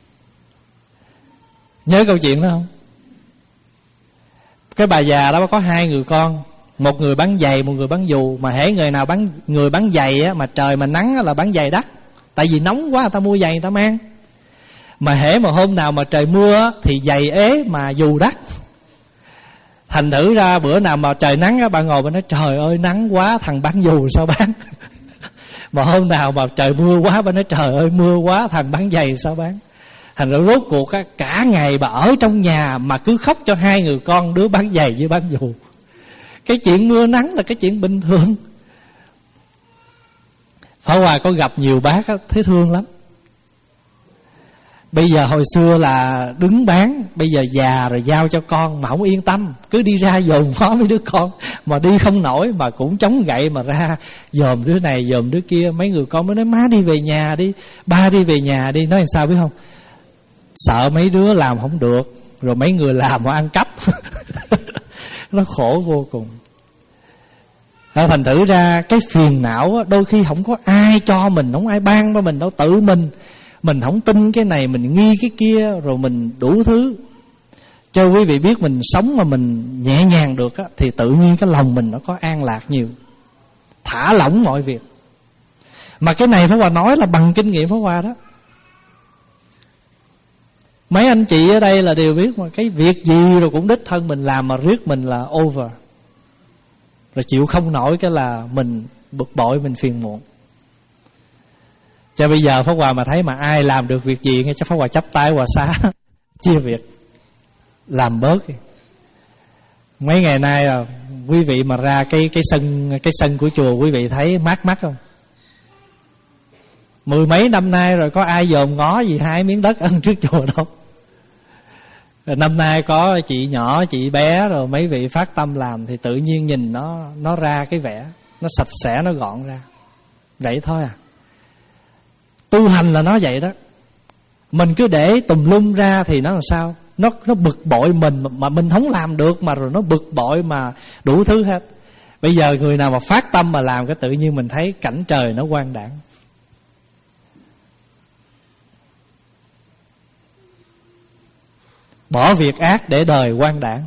Nhớ câu chuyện đó không? Cái bà già đó có hai người con, một người bán giày, một người bán dù. Mà hễ người nào bán, người bán giày á, mà trời mà nắng á, là bán giày đắt. Tại vì nóng quá người ta mua giày người ta mang. Mà hễ mà hôm nào mà trời mưa á, thì giày ế mà dù đắt. Thành thử ra bữa nào mà trời nắng á, bà ngồi bà nói trời ơi nắng quá, thằng bán dù sao bán. Mà hôm nào mà trời mưa quá, bà nói trời ơi mưa quá, thằng bán giày sao bán. Thành ra rốt cuộc á, cả ngày bà ở trong nhà mà cứ khóc cho hai người con, đứa bán giày với bán dù. Cái chuyện mưa nắng là cái chuyện bình thường. Pháp Hòa có gặp nhiều bác á, thấy thương lắm. Bây giờ hồi xưa là đứng bán, bây giờ già rồi giao cho con mà không yên tâm, cứ đi ra dòm ngó mấy đứa con mà đi không nổi, mà cũng chống gậy mà ra dòm đứa này dòm đứa kia. Mấy người con mới nói má đi về nhà đi, ba đi về nhà đi. Nói làm sao biết không? Sợ mấy đứa làm không được, rồi mấy người làm mà ăn cắp. Nó khổ vô cùng. Thành thử ra cái phiền não đôi khi không có ai cho mình, không ai ban cho mình đâu, tự mình. Mình không tin cái này, mình nghi cái kia, rồi mình đủ thứ. Cho quý vị biết mình sống mà mình nhẹ nhàng được á, thì tự nhiên cái lòng mình nó có an lạc nhiều, thả lỏng mọi việc. Mà cái này Pháp Hòa nói là bằng kinh nghiệm Pháp Hòa đó. Mấy anh chị ở đây là đều biết mà, cái việc gì rồi cũng đích thân mình làm mà riết mình là over, rồi chịu không nổi cái là mình bực bội, mình phiền muộn. Cho bây giờ Pháp Hòa mà thấy mà ai làm được việc gì nghe cho Pháp Hòa chắp tay Hòa xá chia việc, làm bớt đi. Mấy ngày nay à, quý vị mà ra cái cái sân cái sân của chùa, quý vị thấy mát mắt không? Mười mấy năm nay rồi có ai dòm ngó gì hai miếng đất ân trước chùa đâu. Rồi năm nay có chị nhỏ, chị bé rồi mấy vị phát tâm làm, thì tự nhiên nhìn nó nó ra cái vẻ, nó sạch sẽ, nó gọn ra. Vậy thôi à. Tu hành là nó vậy đó. Mình cứ để tùm lum ra thì nó làm sao? Nó nó bực bội mình mà, mà mình không làm được, mà rồi nó bực bội mà đủ thứ hết. Bây giờ người nào mà phát tâm mà làm, cái tự nhiên mình thấy cảnh trời nó quang đãng. Bỏ việc ác để đời quang đãng.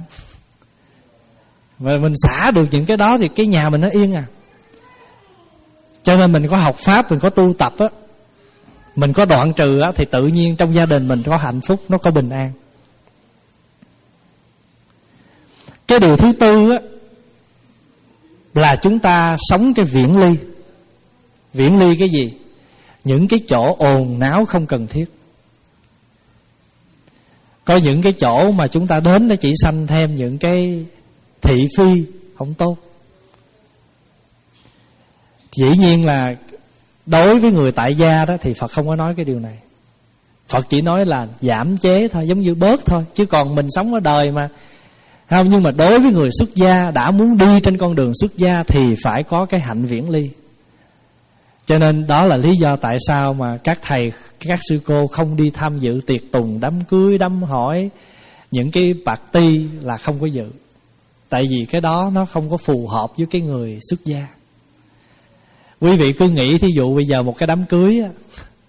Và mình xả được những cái đó thì cái nhà mình nó yên à. Cho nên mình có học Pháp, mình có tu tập á, mình có đoạn trừ á, thì tự nhiên trong gia đình mình có hạnh phúc, nó có bình an. Cái điều thứ tư á, là chúng ta sống cái viễn ly. Viễn ly cái gì? Những cái chỗ ồn náo không cần thiết. Có những cái chỗ mà chúng ta đến nó chỉ sanh thêm những cái thị phi không tốt. Dĩ nhiên là đối với người tại gia đó thì Phật không có nói cái điều này. Phật chỉ nói là giảm chế thôi, giống như bớt thôi. Chứ còn mình sống ở đời mà không. Nhưng mà đối với người xuất gia, đã muốn đi trên con đường xuất gia thì phải có cái hạnh viễn ly. Cho nên đó là lý do tại sao mà các thầy, các sư cô không đi tham dự tiệc tùng, đám cưới, đám hỏi, những cái party là không có dự. Tại vì cái đó nó không có phù hợp với cái người xuất gia. Quý vị cứ nghĩ thí dụ bây giờ một cái đám cưới á,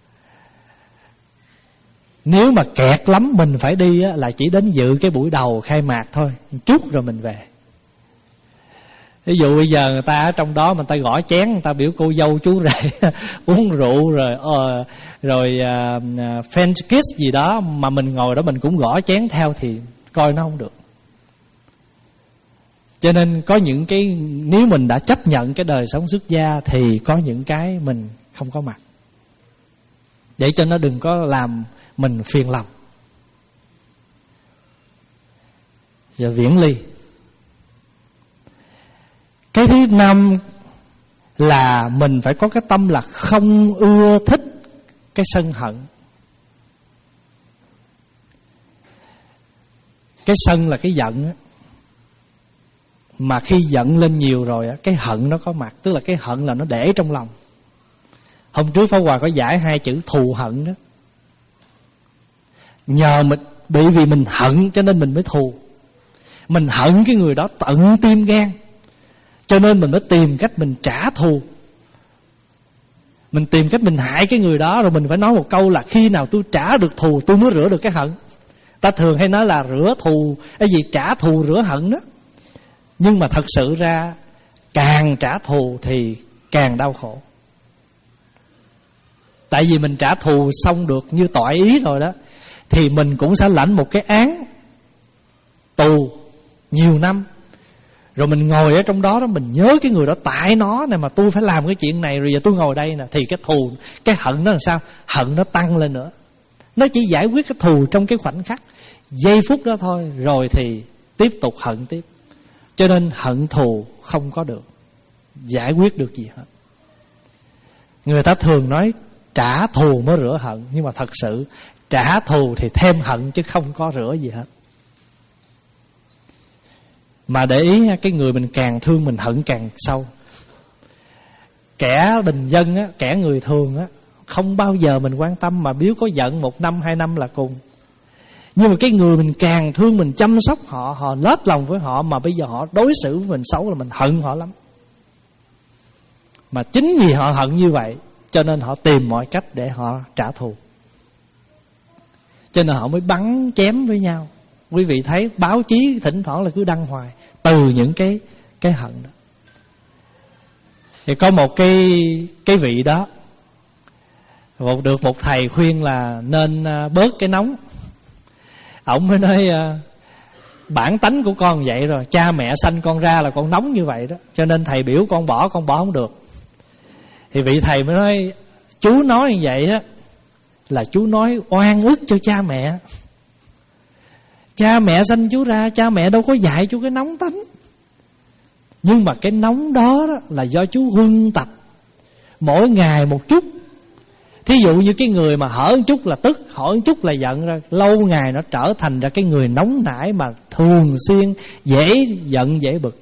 nếu mà kẹt lắm mình phải đi á, là chỉ đến dự cái buổi đầu khai mạc thôi, chút rồi mình về. Ví dụ bây giờ người ta ở trong đó mà người ta gõ chén, người ta biểu cô dâu chú rể uống rượu rồi uh, rồi uh, French kiss gì đó, mà mình ngồi đó mình cũng gõ chén theo thì coi nó không được. Cho nên có những cái, nếu mình đã chấp nhận cái đời sống xuất gia thì có những cái mình không có mặt, để cho nó đừng có làm mình phiền lòng. Giờ viễn ly. Cái thứ năm là mình phải có cái tâm là không ưa thích cái sân hận. Cái sân là cái giận á, mà khi giận lên nhiều rồi á, cái hận nó có mặt. Tức là cái hận là nó để trong lòng. Hôm trước Pháp Hòa có giải hai chữ thù hận đó. Nhờ mình, bởi vì mình hận cho nên mình mới thù. Mình hận cái người đó tận tim gan, cho nên mình mới tìm cách mình trả thù. Mình tìm cách mình hại cái người đó, rồi mình phải nói một câu là khi nào tôi trả được thù tôi mới rửa được cái hận. Ta thường hay nói là rửa thù, cái gì trả thù rửa hận đó. Nhưng mà thật sự ra càng trả thù thì càng đau khổ. Tại vì mình trả thù xong được như tỏi ý rồi đó, thì mình cũng sẽ lãnh một cái án tù nhiều năm. Rồi mình ngồi ở trong đó đó, mình nhớ cái người đó, tại nó này mà tôi phải làm cái chuyện này, rồi giờ tôi ngồi đây nè. Thì cái thù, cái hận nó làm sao? Hận nó tăng lên nữa. Nó chỉ giải quyết cái thù trong cái khoảnh khắc, giây phút đó thôi, rồi thì tiếp tục hận tiếp. Cho nên hận thù không có được giải quyết được gì hết. Người ta thường nói trả thù mới rửa hận, nhưng mà thật sự trả thù thì thêm hận chứ không có rửa gì hết. Mà để ý cái người mình càng thương mình hận càng sâu. Kẻ bình dân á, kẻ người thường á, không bao giờ mình quan tâm, mà biếu có giận một năm hai năm là cùng. Nhưng mà cái người mình càng thương, mình chăm sóc họ, họ lết lòng với họ, mà bây giờ họ đối xử với mình xấu là mình hận họ lắm. Mà chính vì họ hận như vậy cho nên họ tìm mọi cách để họ trả thù, cho nên họ mới bắn chém với nhau. Quý vị thấy báo chí thỉnh thoảng là cứ đăng hoài từ những cái cái hận đó. Thì có một cái cái vị đó, một được một thầy khuyên là nên bớt cái nóng. Ổng mới nói bản tánh của con vậy rồi, cha mẹ sanh con ra là con nóng như vậy đó, cho nên thầy biểu con bỏ, con bỏ không được. Thì vị thầy mới nói chú nói như vậy á là chú nói oan ức cho cha mẹ. Cha mẹ sanh chú ra, cha mẹ đâu có dạy chú cái nóng tánh. Nhưng mà cái nóng đó, đó là do chú huân tập mỗi ngày một chút. Thí dụ như cái người mà hở một chút là tức, hở một chút là giận ra, lâu ngày nó trở thành ra cái người nóng nảy mà thường xuyên dễ giận dễ bực.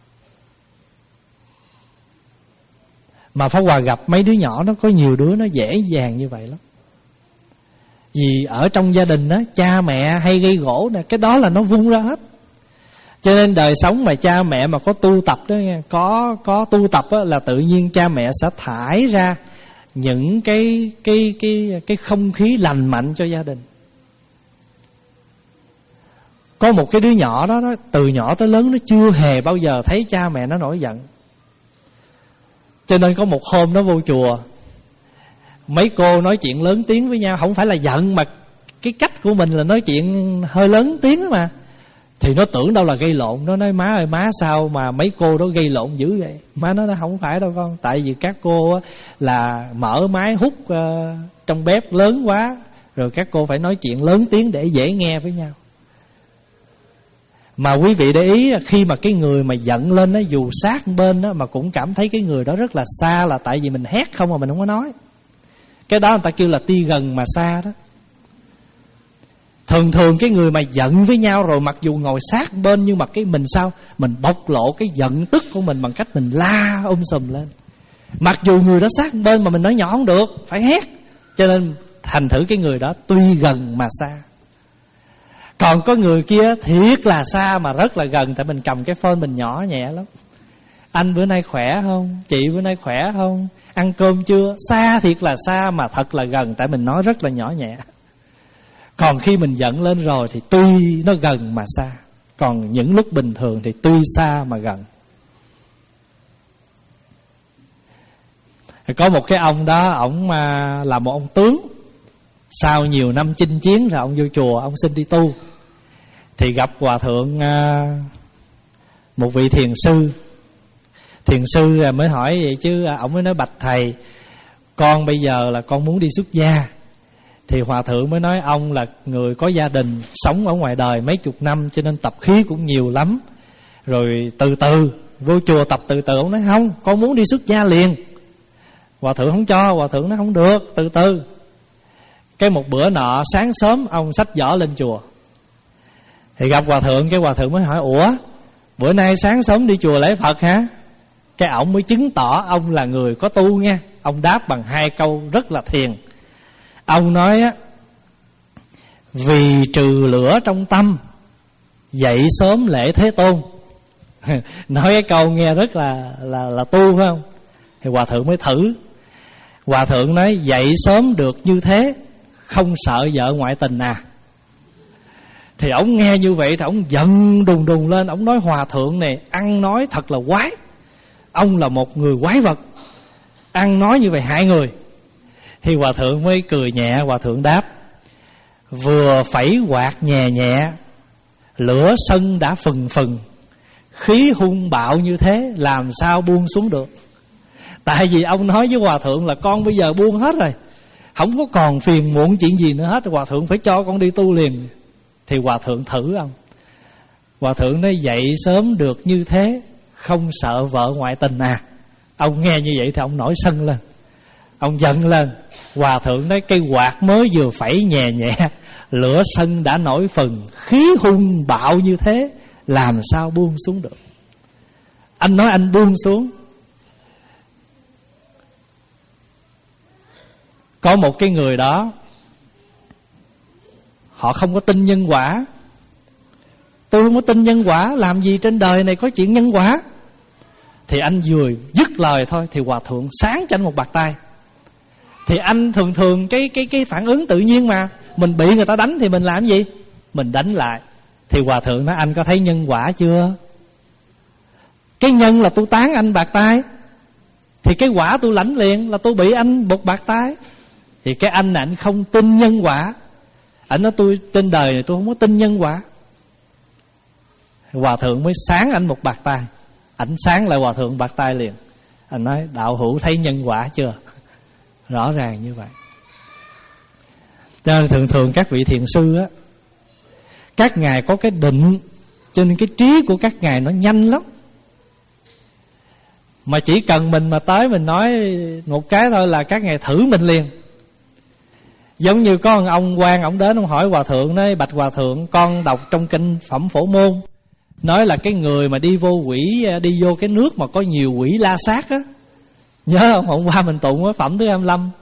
Mà Pháp Hòa gặp mấy đứa nhỏ nó có nhiều đứa nó dễ dàng như vậy lắm. Vì ở trong gia đình đó, cha mẹ hay gây gỗ nè, cái đó là nó vung ra hết. Cho nên đời sống mà cha mẹ mà có tu tập đó nghe, có có tu tập đó, là tự nhiên cha mẹ sẽ thải ra những cái cái cái cái không khí lành mạnh cho gia đình. Có một cái đứa nhỏ đó, đó từ nhỏ tới lớn nó chưa hề bao giờ thấy cha mẹ nó nổi giận. Cho nên có một hôm nó vô chùa, mấy cô nói chuyện lớn tiếng với nhau, không phải là giận mà cái cách của mình là nói chuyện hơi lớn tiếng mà. Thì nó tưởng đâu là gây lộn. Nó nói má ơi má sao mà mấy cô đó gây lộn dữ vậy. Má nói không phải đâu con, tại vì các cô á, là mở máy hút uh, trong bếp lớn quá, rồi các cô phải nói chuyện lớn tiếng để dễ nghe với nhau. Mà quý vị để ý, khi mà cái người mà giận lên đó, dù sát bên đó, mà cũng cảm thấy cái người đó rất là xa, là tại vì mình hét không mà mình không có nói. Cái đó người ta kêu là ti gần mà xa đó. Thường thường cái người mà giận với nhau rồi, mặc dù ngồi sát bên, nhưng mà cái mình sao mình bộc lộ cái giận tức của mình bằng cách mình la um sùm lên. Mặc dù người đó sát bên mà mình nói nhỏ không được, phải hét. Cho nên thành thử cái người đó tuy gần mà xa. Còn có người kia thiệt là xa mà rất là gần, tại mình cầm cái phone mình nhỏ nhẹ lắm. Anh bữa nay khỏe không? Chị bữa nay khỏe không? Ăn cơm chưa? Xa thiệt là xa mà thật là gần, tại mình nói rất là nhỏ nhẹ. Còn khi mình giận lên rồi thì tuy nó gần mà xa. Còn những lúc bình thường thì tuy xa mà gần. Có một cái ông đó, ổng là một ông tướng. Sau nhiều năm chinh chiến rồi ông vô chùa, ông xin đi tu. Thì gặp hòa thượng một vị thiền sư. Thiền sư mới hỏi vậy chứ, ổng mới nói bạch thầy, con bây giờ là con muốn đi xuất gia. Thì hòa thượng mới nói ông là người có gia đình, sống ở ngoài đời mấy chục năm, cho nên tập khí cũng nhiều lắm. Rồi từ từ, vô chùa tập từ từ. Ông nói không, con muốn đi xuất gia liền. Hòa thượng không cho, hòa thượng nói không được, từ từ. Cái một bữa nọ sáng sớm ông xách giỏ lên chùa. Thì gặp hòa thượng, cái hòa thượng mới hỏi ủa, bữa nay sáng sớm đi chùa lễ Phật hả? Cái ổng mới chứng tỏ ông là người có tu nha. Ông đáp bằng hai câu rất là thiền. Ông nói á, vì trừ lửa trong tâm, dậy sớm lễ Thế Tôn. Nói cái câu nghe rất là là là tu phải không? Thì hòa thượng mới thử. Hòa thượng nói dậy sớm được như thế, không sợ vợ ngoại tình à? Thì ổng nghe như vậy thì ổng giận đùng đùng lên. Ổng nói hòa thượng này ăn nói thật là quái. Ông là một người quái vật, ăn nói như vậy hại người. Thì hòa thượng mới cười nhẹ. Hòa thượng đáp, vừa phẩy quạt nhẹ nhẹ, lửa sân đã phừng phừng, khí hung bạo như thế làm sao buông xuống được. Tại vì ông nói với hòa thượng là con bây giờ buông hết rồi, không có còn phiền muộn chuyện gì nữa hết. Hòa thượng phải cho con đi tu liền. Thì hòa thượng thử ông. Hòa thượng nói dậy sớm được như thế, không sợ vợ ngoại tình à? Ông nghe như vậy thì ông nổi sân lên, ông giận lên. Hòa thượng nói cây quạt mới vừa phẩy nhẹ nhẹ, lửa sân đã nổi phừng, khí hung bạo như thế làm sao buông xuống được. Anh nói anh buông xuống. Có một cái người đó, họ không có tin nhân quả. Tôi không có tin nhân quả, làm gì trên đời này có chuyện nhân quả. Thì anh vừa dứt lời thôi thì hòa thượng sáng cho anh một bạt tay. Thì anh thường thường cái cái cái phản ứng tự nhiên mà, mình bị người ta đánh thì mình làm gì? Mình đánh lại. Thì hòa thượng nói anh có thấy nhân quả chưa? Cái nhân là tôi tán anh bạt tay, thì cái quả tôi lãnh liền là tôi bị anh một bạt tay. Thì cái anh này anh không tin nhân quả. Anh nói tôi trên đời này tôi không có tin nhân quả. Hòa thượng mới sáng anh một bạt tay. Ảnh sáng lại hòa thượng bạt tay liền. Anh nói đạo hữu thấy nhân quả chưa? Rõ ràng như vậy. Cho nên thường thường các vị thiền sư á, các ngài có cái định, cho nên cái trí của các ngài nó nhanh lắm. Mà chỉ cần mình mà tới mình nói một cái thôi là các ngài thử mình liền. Giống như có một ông quan, ông đến ông hỏi hòa thượng, nói bạch hòa thượng, con đọc trong kinh Phẩm Phổ Môn nói là cái người mà đi vô quỷ, đi vô cái nước mà có nhiều quỷ la sát á, nhớ không? Hôm qua mình tụng ở phẩm thứ hai mươi lăm,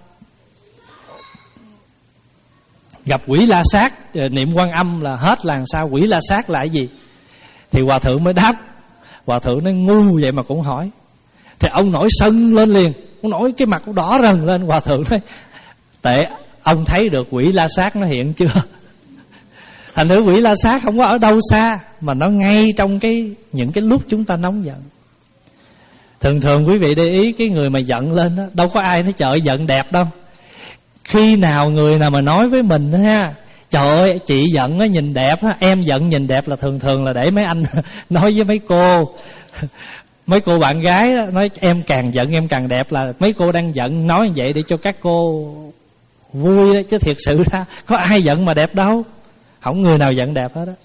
gặp quỷ la sát niệm Quan Âm là hết là sao? Quỷ la sát là cái gì? Thì hòa thượng mới đáp. Hòa thượng nói ngu vậy mà cũng hỏi. Thì ông nổi sân lên liền, ông nổi cái mặt cũng đỏ rần lên. Hòa thượng nói tệ, ông thấy được quỷ la sát nó hiện chưa? Thành thử quỷ la sát không có ở đâu xa, mà nó ngay trong cái những cái lúc chúng ta nóng giận. Thường thường quý vị để ý, cái người mà giận lên đó, đâu có ai nói trời giận đẹp đâu. Khi nào người nào mà nói với mình ha, trời ơi chị giận nó nhìn đẹp á, em giận nhìn đẹp, là thường thường là để mấy anh nói với mấy cô, mấy cô bạn gái đó, nói em càng giận em càng đẹp, là mấy cô đang giận nói như vậy để cho các cô vui đó. Chứ thiệt sự ra có ai giận mà đẹp đâu, không người nào giận đẹp hết á.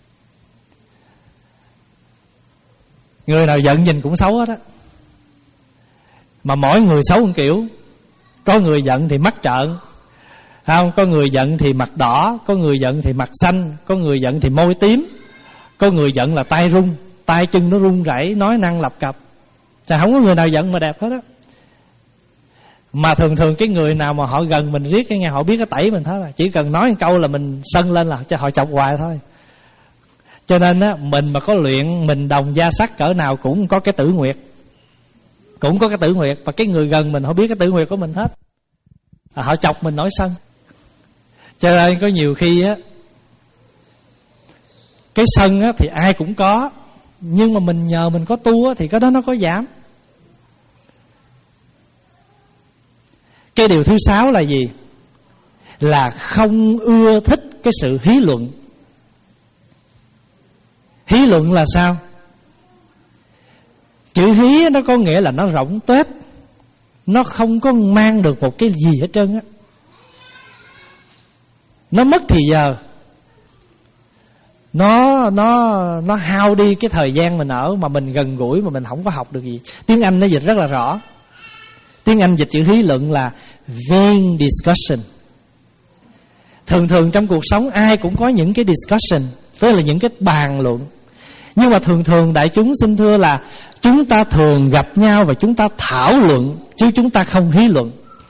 Người nào giận nhìn cũng xấu hết á. Mà mỗi người xấu một kiểu. Có người giận thì mắt trợn, không? Có người giận thì mặt đỏ, có người giận thì mặt xanh, có người giận thì môi tím, có người giận là tay run, tay chân nó run rẩy, nói năng lập cập. Thì không có người nào giận mà đẹp hết á. Mà thường thường cái người nào mà họ gần mình riết cái nghe, họ biết cái tẩy mình hết rồi. Chỉ cần nói một câu là mình sân lên là cho họ chọc hoài thôi. Cho nên á, mình mà có luyện mình đồng gia sắc cỡ nào cũng có cái tử nguyệt, cũng có cái tử nguyệt. Và cái người gần mình họ biết cái tử nguyệt của mình hết, à, họ chọc mình nổi sân. Cho nên có nhiều khi á, cái sân á thì ai cũng có, nhưng mà mình nhờ mình có tu á thì cái đó nó có giảm. Cái điều thứ sáu là gì? Là không ưa thích cái sự hí luận. Hí luận là sao? Chữ hí nó có nghĩa là nó rỗng tuếch, nó không có mang được một cái gì hết trơn á. Nó mất thì giờ, Nó nó nó hao đi cái thời gian mình ở, mà mình gần gũi mà mình không có học được gì. Tiếng Anh nó dịch rất là rõ. Tiếng Anh dịch chữ hí luận là vain discussion. Thường thường trong cuộc sống ai cũng có những cái discussion, tức là những cái bàn luận. Nhưng mà thường thường đại chúng xin thưa là chúng ta thường gặp nhau và chúng ta thảo luận, chứ chúng ta không hí luận.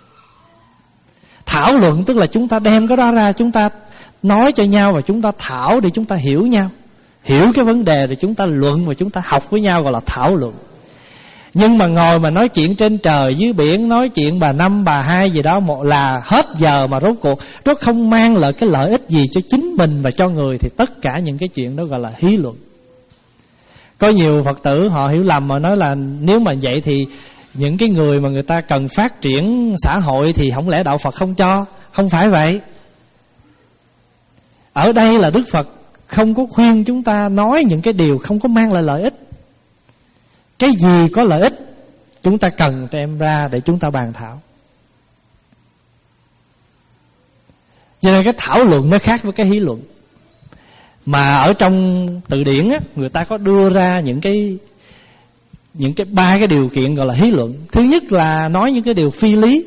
Thảo luận tức là chúng ta đem cái đó ra, chúng ta nói cho nhau và chúng ta thảo để chúng ta hiểu nhau, hiểu cái vấn đề rồi chúng ta luận và chúng ta học với nhau, gọi là thảo luận. Nhưng mà ngồi mà nói chuyện trên trời dưới biển, nói chuyện bà năm bà hai gì đó một là hết giờ, mà rốt cuộc nó không mang lại cái lợi ích gì cho chính mình và cho người, thì tất cả những cái chuyện đó gọi là hí luận. Có nhiều Phật tử họ hiểu lầm mà nói là nếu mà vậy thì những cái người mà người ta cần phát triển xã hội thì không lẽ đạo Phật không cho? Không phải vậy. Ở đây là Đức Phật không có khuyên chúng ta nói những cái điều không có mang lại lợi ích. Cái gì có lợi ích chúng ta cần đem ra để chúng ta bàn thảo. Cho nên cái thảo luận nó khác với cái hí luận. Mà ở trong từ điển á, người ta có đưa ra những cái những cái ba cái điều kiện gọi là hí luận. Thứ nhất là nói những cái điều phi lý.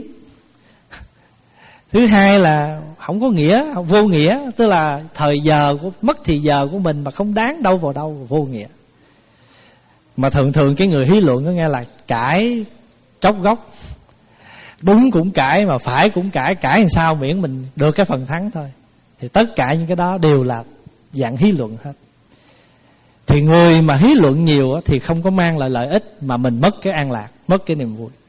Thứ hai là không có nghĩa, vô nghĩa, tức là thời giờ của mất thì giờ của mình mà không đáng đâu vào đâu, vô nghĩa. Mà thường thường cái người hí luận có nghe là cãi tróc gốc, đúng cũng cãi mà phải cũng cãi, cãi làm sao miễn mình được cái phần thắng thôi. Thì tất cả những cái đó đều là dạng hí luận hết. Thì người mà hí luận nhiều thì không có mang lại lợi ích, mà mình mất cái an lạc, mất cái niềm vui.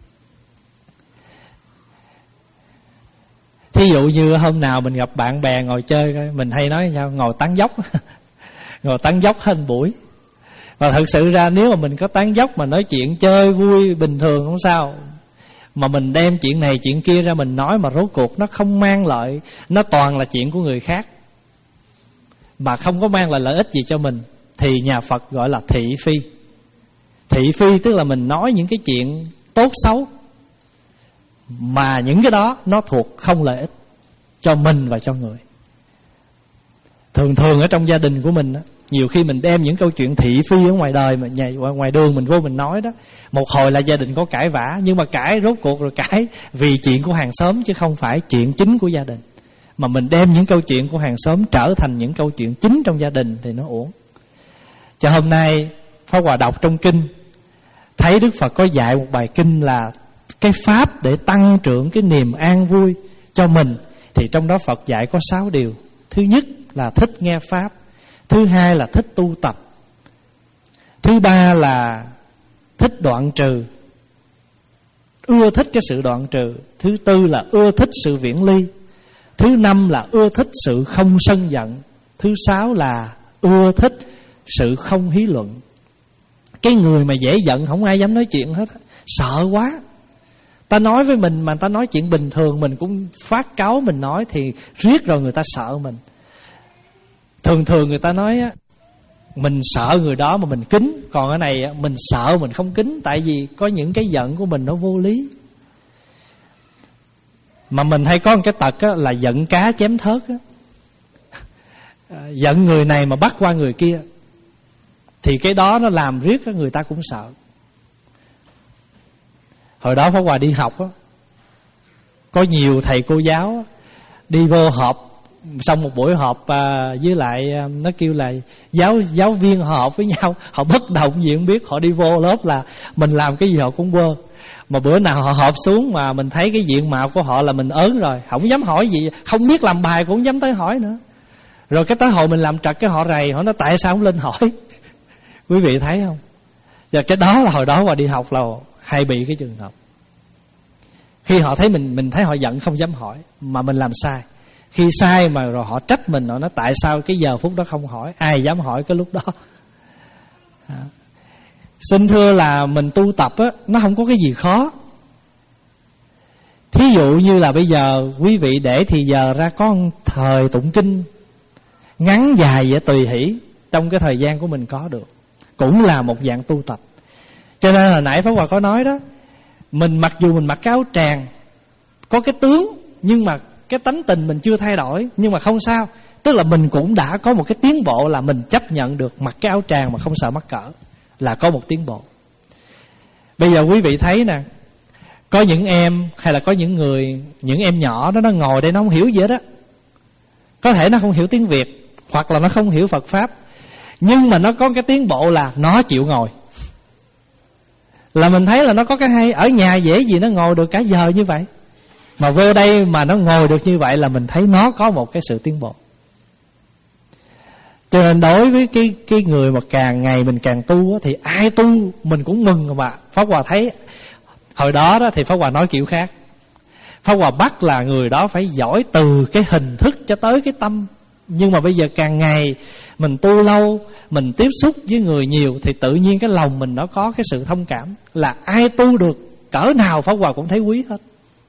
Thí dụ như hôm nào mình gặp bạn bè ngồi chơi, mình hay nói sao, ngồi tán dốc ngồi tán dốc hết buổi. Và thật sự ra nếu mà mình có tán dốc mà nói chuyện chơi vui bình thường không sao, mà mình đem chuyện này chuyện kia ra mình nói mà rốt cuộc nó không mang lợi, nó toàn là chuyện của người khác mà không có mang lại lợi ích gì cho mình, thì nhà Phật gọi là thị phi. Thị phi tức là mình nói những cái chuyện tốt xấu mà những cái đó nó thuộc không lợi ích cho mình và cho người. Thường thường ở trong gia đình của mình đó, nhiều khi mình đem những câu chuyện thị phi ở ngoài đời mà nhảy ngoài đường mình vô mình nói đó, một hồi là gia đình có cãi vã, nhưng mà cãi rốt cuộc rồi cãi vì chuyện của hàng xóm chứ không phải chuyện chính của gia đình. Mà mình đem những câu chuyện của hàng xóm trở thành những câu chuyện chính trong gia đình thì nó uổng. Cho hôm nay Pháp Hòa đọc trong kinh, thấy Đức Phật có dạy một bài kinh là cái pháp để tăng trưởng cái niềm an vui cho mình. Thì trong đó Phật dạy có sáu điều. Thứ nhất là thích nghe pháp, thứ hai là thích tu tập, thứ ba là thích đoạn trừ, ưa thích cái sự đoạn trừ, thứ tư là ưa thích sự viễn ly, thứ năm là ưa thích sự không sân giận, thứ sáu là ưa thích sự không hí luận. Cái người mà dễ giận không ai dám nói chuyện hết, sợ quá. Ta nói với mình mà ta nói chuyện bình thường mình cũng phát cáu mình nói thì riết rồi người ta sợ mình. Thường thường người ta nói á, mình sợ người đó mà mình kính, còn cái này mình sợ mình không kính, tại vì có những cái giận của mình nó vô lý. Mà mình hay có một cái tật á, là giận cá chém thớt á. Giận người này mà bắt qua người kia, thì cái đó nó làm riết người ta cũng sợ. Hồi đó Pháp Hòa đi học á, có nhiều thầy cô giáo đi vô họp, xong một buổi họp à, với lại à, nó kêu là giáo giáo viên họ họp với nhau, họ bất động gì không biết, họ đi vô lớp là mình làm cái gì họ cũng quơ. Mà bữa nào họ họp xuống mà mình thấy cái diện mạo của họ là mình ớn rồi, không dám hỏi gì, không biết làm bài cũng không dám tới hỏi nữa. Rồi cái tới hồi mình làm trật cái họ rầy, họ nói tại sao không lên hỏi. Quý vị thấy không? Và cái đó là hồi đó Hòa đi học là hay bị cái trường hợp. Khi họ thấy mình mình thấy họ giận không dám hỏi mà mình làm sai. Khi sai mà rồi họ trách mình, họ nói tại sao cái giờ phút đó không hỏi, ai dám hỏi cái lúc đó. À. Xin thưa là mình tu tập á, nó không có cái gì khó. Thí dụ như là bây giờ quý vị để thì giờ ra có một thời tụng kinh ngắn dài vậy tùy hỷ, trong cái thời gian của mình có được, cũng là một dạng tu tập. Cho nên là nãy Pháp Hòa có nói đó, mình mặc dù mình mặc cái áo tràng có cái tướng, nhưng mà cái tánh tình mình chưa thay đổi, nhưng mà không sao. Tức là mình cũng đã có một cái tiến bộ, là mình chấp nhận được mặc cái áo tràng mà không sợ mắc cỡ, là có một tiến bộ. Bây giờ quý vị thấy nè, có những em hay là có những người, những em nhỏ đó, nó ngồi đây nó không hiểu gì hết á. Có thể nó không hiểu tiếng Việt, hoặc là nó không hiểu Phật Pháp, nhưng mà nó có cái tiến bộ là nó chịu ngồi. Là mình thấy là nó có cái hay. Ở nhà dễ gì nó ngồi được cả giờ như vậy, mà vô đây mà nó ngồi được như vậy là mình thấy nó có một cái sự tiến bộ. Cho nên đối với cái, cái người mà càng ngày mình càng tu thì ai tu mình cũng mừng. Mà Pháp Hòa thấy hồi đó đó thì Pháp Hòa nói kiểu khác. Pháp Hòa bắt là người đó phải giỏi từ cái hình thức cho tới cái tâm. Nhưng mà bây giờ càng ngày mình tu lâu, mình tiếp xúc với người nhiều, thì tự nhiên cái lòng mình nó có cái sự thông cảm, là ai tu được cỡ nào Pháp Hòa cũng thấy quý hết.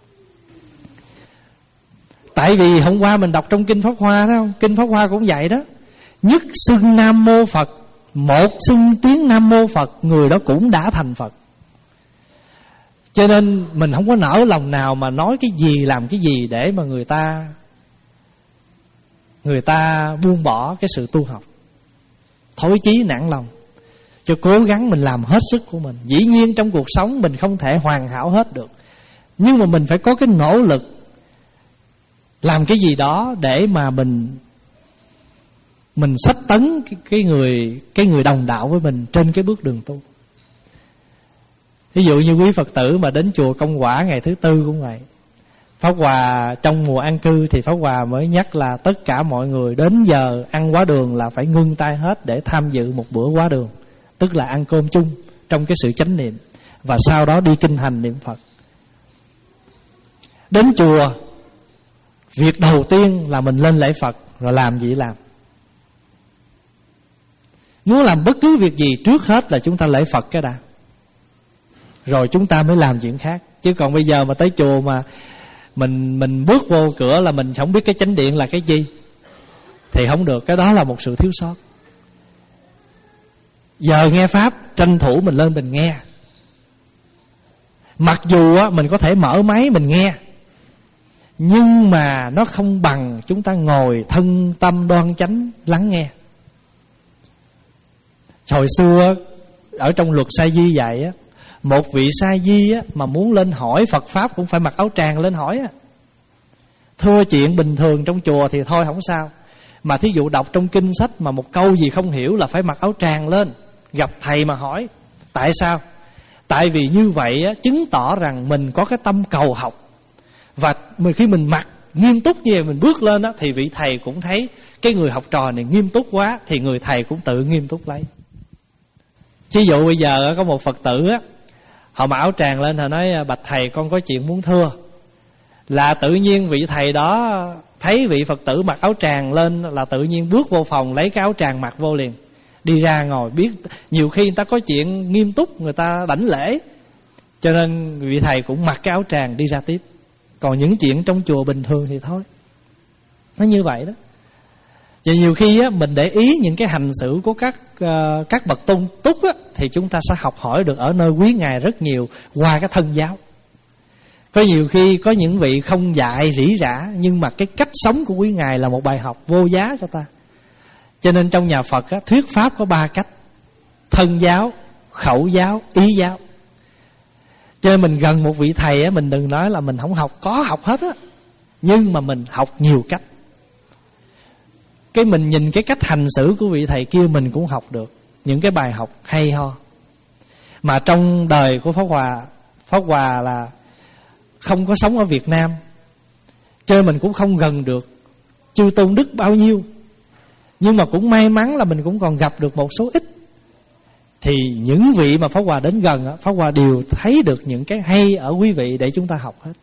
Tại vì hôm qua mình đọc trong Kinh Pháp Hoa đó, Kinh Pháp Hoa cũng vậy đó. Nhất xưng Nam Mô Phật, một xưng tiếng Nam Mô Phật, người đó cũng đã thành Phật. Cho nên mình không có nỡ lòng nào mà nói cái gì làm cái gì để mà người ta Người ta buông bỏ cái sự tu học, thối chí nản lòng. Cho cố gắng mình làm hết sức của mình. Dĩ nhiên trong cuộc sống mình không thể hoàn hảo hết được, nhưng mà mình phải có cái nỗ lực làm cái gì đó để mà mình Mình xách tấn cái, cái người Cái người đồng đạo với mình trên cái bước đường tu. Ví dụ như quý Phật tử mà đến chùa Công Quả ngày thứ tư cũng vậy. Pháp Hòa trong mùa an cư thì Pháp Hòa mới nhắc là tất cả mọi người đến giờ ăn quá đường là phải ngưng tay hết để tham dự một bữa quá đường, tức là ăn cơm chung trong cái sự chánh niệm, và sau đó đi kinh hành niệm Phật. Đến chùa, việc đầu tiên là mình lên lễ Phật, rồi làm gì làm. Muốn làm bất cứ việc gì, trước hết là chúng ta lễ Phật cái đã, rồi chúng ta mới làm chuyện khác. Chứ còn bây giờ mà tới chùa mà Mình mình bước vô cửa là mình không biết cái chánh điện là cái gì thì không được. Cái đó là một sự thiếu sót. Giờ nghe Pháp, tranh thủ mình lên mình nghe. Mặc dù á, mình có thể mở máy mình nghe, nhưng mà nó không bằng chúng ta ngồi thân tâm đoan chánh lắng nghe. Hồi xưa ở trong luật sa di dạy á, một vị sa di á, mà muốn lên hỏi Phật Pháp cũng phải mặc áo tràng lên hỏi á. Thưa chuyện bình thường trong chùa thì thôi không sao, mà thí dụ đọc trong kinh sách mà một câu gì không hiểu là phải mặc áo tràng lên, gặp thầy mà hỏi. Tại sao? Tại vì như vậy á, chứng tỏ rằng mình có cái tâm cầu học. Và khi mình mặc nghiêm túc như vậy, mình bước lên á, thì vị thầy cũng thấy cái người học trò này nghiêm túc quá, thì người thầy cũng tự nghiêm túc lấy. Ví dụ bây giờ có một Phật tử á, họ mặc áo tràng lên, họ nói bạch thầy con có chuyện muốn thưa. Là tự nhiên vị thầy đó thấy vị Phật tử mặc áo tràng lên là tự nhiên bước vô phòng lấy cái áo tràng mặc vô liền, đi ra ngồi. Biết nhiều khi người ta có chuyện nghiêm túc, người ta đảnh lễ, cho nên vị thầy cũng mặc cái áo tràng đi ra tiếp. Còn những chuyện trong chùa bình thường thì thôi. Nó như vậy đó. Và nhiều khi á, mình để ý những cái hành xử của các uh, các bậc tôn túc á, thì chúng ta sẽ học hỏi được ở nơi quý ngài rất nhiều qua cái thân giáo. Có nhiều khi có những vị không dạy rỉ rả, nhưng mà cái cách sống của quý ngài là một bài học vô giá cho ta. Cho nên trong nhà Phật á, thuyết pháp có ba cách: thân giáo, khẩu giáo, ý giáo. Cho nên mình gần một vị thầy á, mình đừng nói là mình không học, có học hết á, nhưng mà mình học nhiều cách. Cái mình nhìn cái cách hành xử của vị thầy kia, mình cũng học được những cái bài học hay ho. Mà trong đời của Pháp Hòa, Pháp Hòa là không có sống ở Việt Nam, cho nên mình cũng không gần được chư tôn đức bao nhiêu. Nhưng mà cũng may mắn là mình cũng còn gặp được một số ít. Thì những vị mà Pháp Hòa đến gần, Pháp Hòa đều thấy được những cái hay ở quý vị để chúng ta học hết.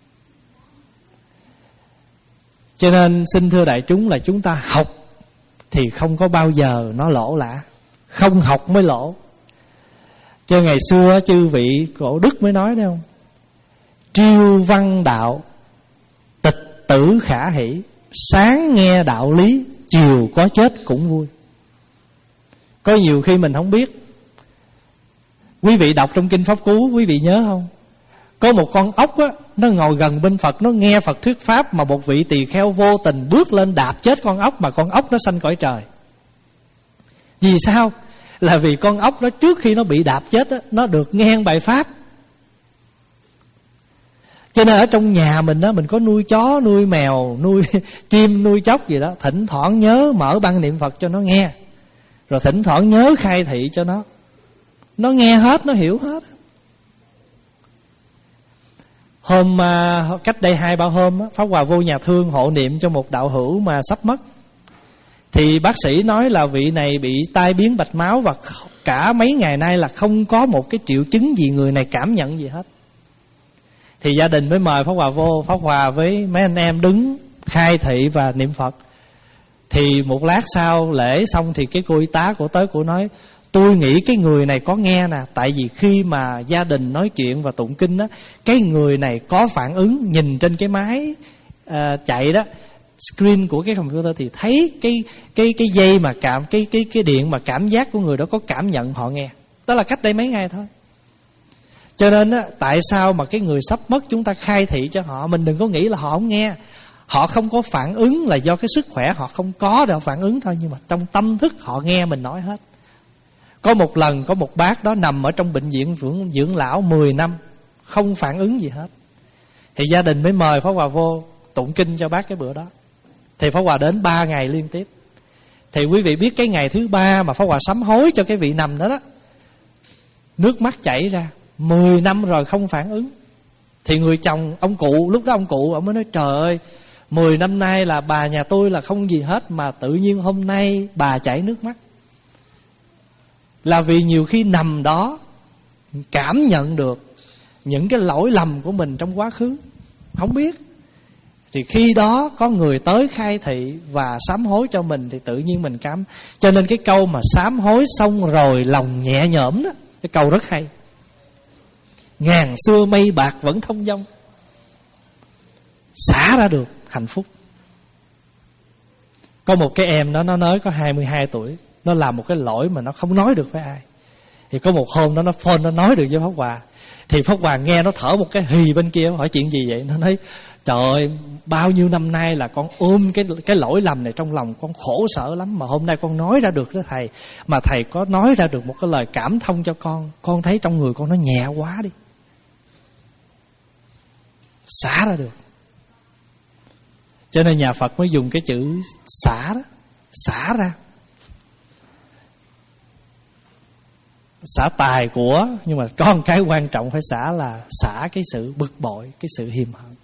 Cho nên xin thưa đại chúng là chúng ta học thì không có bao giờ nó lỗ lã, không học mới lỗ. Cho ngày xưa chư vị cổ đức mới nói đấy không: triêu văn đạo, tịch tử khả hỷ, sáng nghe đạo lý, chiều có chết cũng vui. Có nhiều khi mình không biết. Quý vị đọc trong Kinh Pháp Cú, quý vị nhớ không? Có một con ốc á, nó ngồi gần bên Phật, nó nghe Phật thuyết pháp, mà một vị tỳ kheo vô tình bước lên đạp chết con ốc, mà con ốc nó sanh cõi trời. Vì sao? Là vì con ốc đó trước khi nó bị đạp chết á, nó được nghe bài pháp. Cho nên ở trong nhà mình á, mình có nuôi chó, nuôi mèo, nuôi chim, nuôi chóc gì đó, thỉnh thoảng nhớ mở băng niệm Phật cho nó nghe, rồi thỉnh thoảng nhớ khai thị cho nó. Nó nghe hết, nó hiểu hết. Hôm cách đây hai ba hôm Pháp Hòa vô nhà thương hộ niệm cho một đạo hữu mà sắp mất. Thì bác sĩ nói là vị này bị tai biến mạch máu, và cả mấy ngày nay là không có một cái triệu chứng gì người này cảm nhận gì hết. Thì gia đình mới mời Pháp Hòa vô. Pháp Hòa với mấy anh em đứng khai thị và niệm Phật. Thì một lát sau lễ xong thì cái cô y tá của tới cô nói: tôi nghĩ cái người này có nghe nè. Tại vì khi mà gia đình nói chuyện và tụng kinh á, cái người này có phản ứng. Nhìn trên cái máy uh, chạy đó, screen của cái computer, thì thấy cái cái cái dây mà cảm cái cái cái điện mà cảm giác của người đó có cảm nhận họ nghe. Đó là cách đây mấy ngày thôi. Cho nên á, tại sao mà cái người sắp mất chúng ta khai thị cho họ, mình đừng có nghĩ là họ không nghe. Họ không có phản ứng là do cái sức khỏe họ không có để họ phản ứng thôi, nhưng mà trong tâm thức họ nghe mình nói hết. Có một lần có một bác đó nằm ở trong bệnh viện dưỡng, dưỡng lão mười năm, không phản ứng gì hết. Thì gia đình mới mời Pháp Hòa vô tụng kinh cho bác cái bữa đó. Thì Pháp Hòa đến ba ngày liên tiếp. Thì quý vị biết cái ngày thứ ba mà Pháp Hòa sám hối cho cái vị nằm đó đó, nước mắt chảy ra. Mười năm rồi không phản ứng. Thì người chồng, ông cụ, lúc đó ông cụ ông mới nói: trời ơi, mười năm nay là bà nhà tôi là không gì hết, mà tự nhiên hôm nay bà chảy nước mắt. Là vì nhiều khi nằm đó cảm nhận được những cái lỗi lầm của mình trong quá khứ, không biết. Thì khi đó có người tới khai thị và sám hối cho mình, thì tự nhiên mình cảm. Cho nên cái câu mà sám hối xong rồi lòng nhẹ nhõm đó, cái câu rất hay. Ngàn xưa mây bạc vẫn thông dong, xả ra được hạnh phúc. Có một cái em đó, nó nói có hai mươi hai tuổi, nó làm một cái lỗi mà nó không nói được với ai. Thì có một hôm đó nó phone, nó nói được với Pháp Hòa. Thì Pháp Hòa nghe nó thở một cái hì bên kia, hỏi chuyện gì vậy. Nó nói: trời ơi, bao nhiêu năm nay là con ôm cái cái lỗi lầm này trong lòng, con khổ sở lắm, mà hôm nay con nói ra được đó thầy. Mà thầy có nói ra được một cái lời cảm thông cho con, con thấy trong người con nó nhẹ quá đi, xả ra được. Cho nên nhà Phật mới dùng cái chữ xả đó, xả ra. Xả tài của, nhưng mà có một cái quan trọng phải xả là xả cái sự bực bội, cái sự hiềm hận.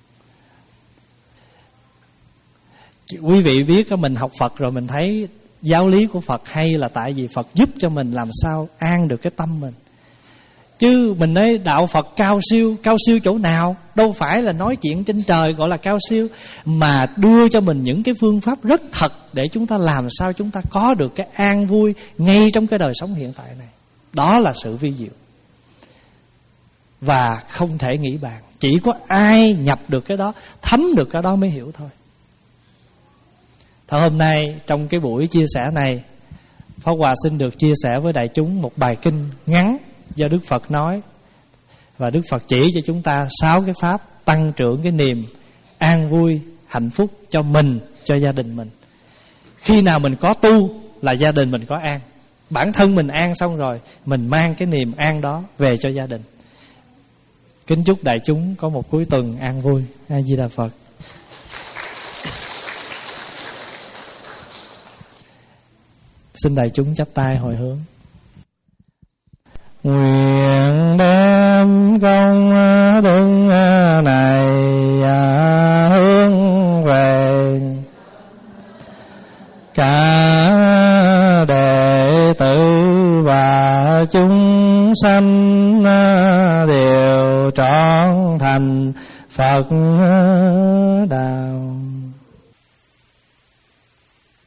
Quý vị biết mình học Phật rồi mình thấy giáo lý của Phật hay là tại vì Phật giúp cho mình làm sao an được cái tâm mình. Chứ mình nói đạo Phật cao siêu, cao siêu chỗ nào? Đâu phải là nói chuyện trên trời gọi là cao siêu, mà đưa cho mình những cái phương pháp rất thật để chúng ta làm sao chúng ta có được cái an vui ngay trong cái đời sống hiện tại này. Đó là sự vi diệu và không thể nghĩ bàn. Chỉ có ai nhập được cái đó, thấm được cái đó mới hiểu thôi. Thôi hôm nay trong cái buổi chia sẻ này, Pháp Hòa xin được chia sẻ với đại chúng một bài kinh ngắn do Đức Phật nói. Và Đức Phật chỉ cho chúng ta sáu cái pháp tăng trưởng cái niềm an vui, hạnh phúc cho mình, cho gia đình mình. Khi nào mình có tu là gia đình mình có an. Bản thân mình an xong rồi, mình mang cái niềm an đó về cho gia đình. Kính chúc đại chúng có một cuối tuần an vui. A Di Đà Phật. Xin đại chúng chắp tay hồi hướng. Nguyện đem công đức này hướng về cả đệ tử và chúng sanh đều trọn thành Phật đạo.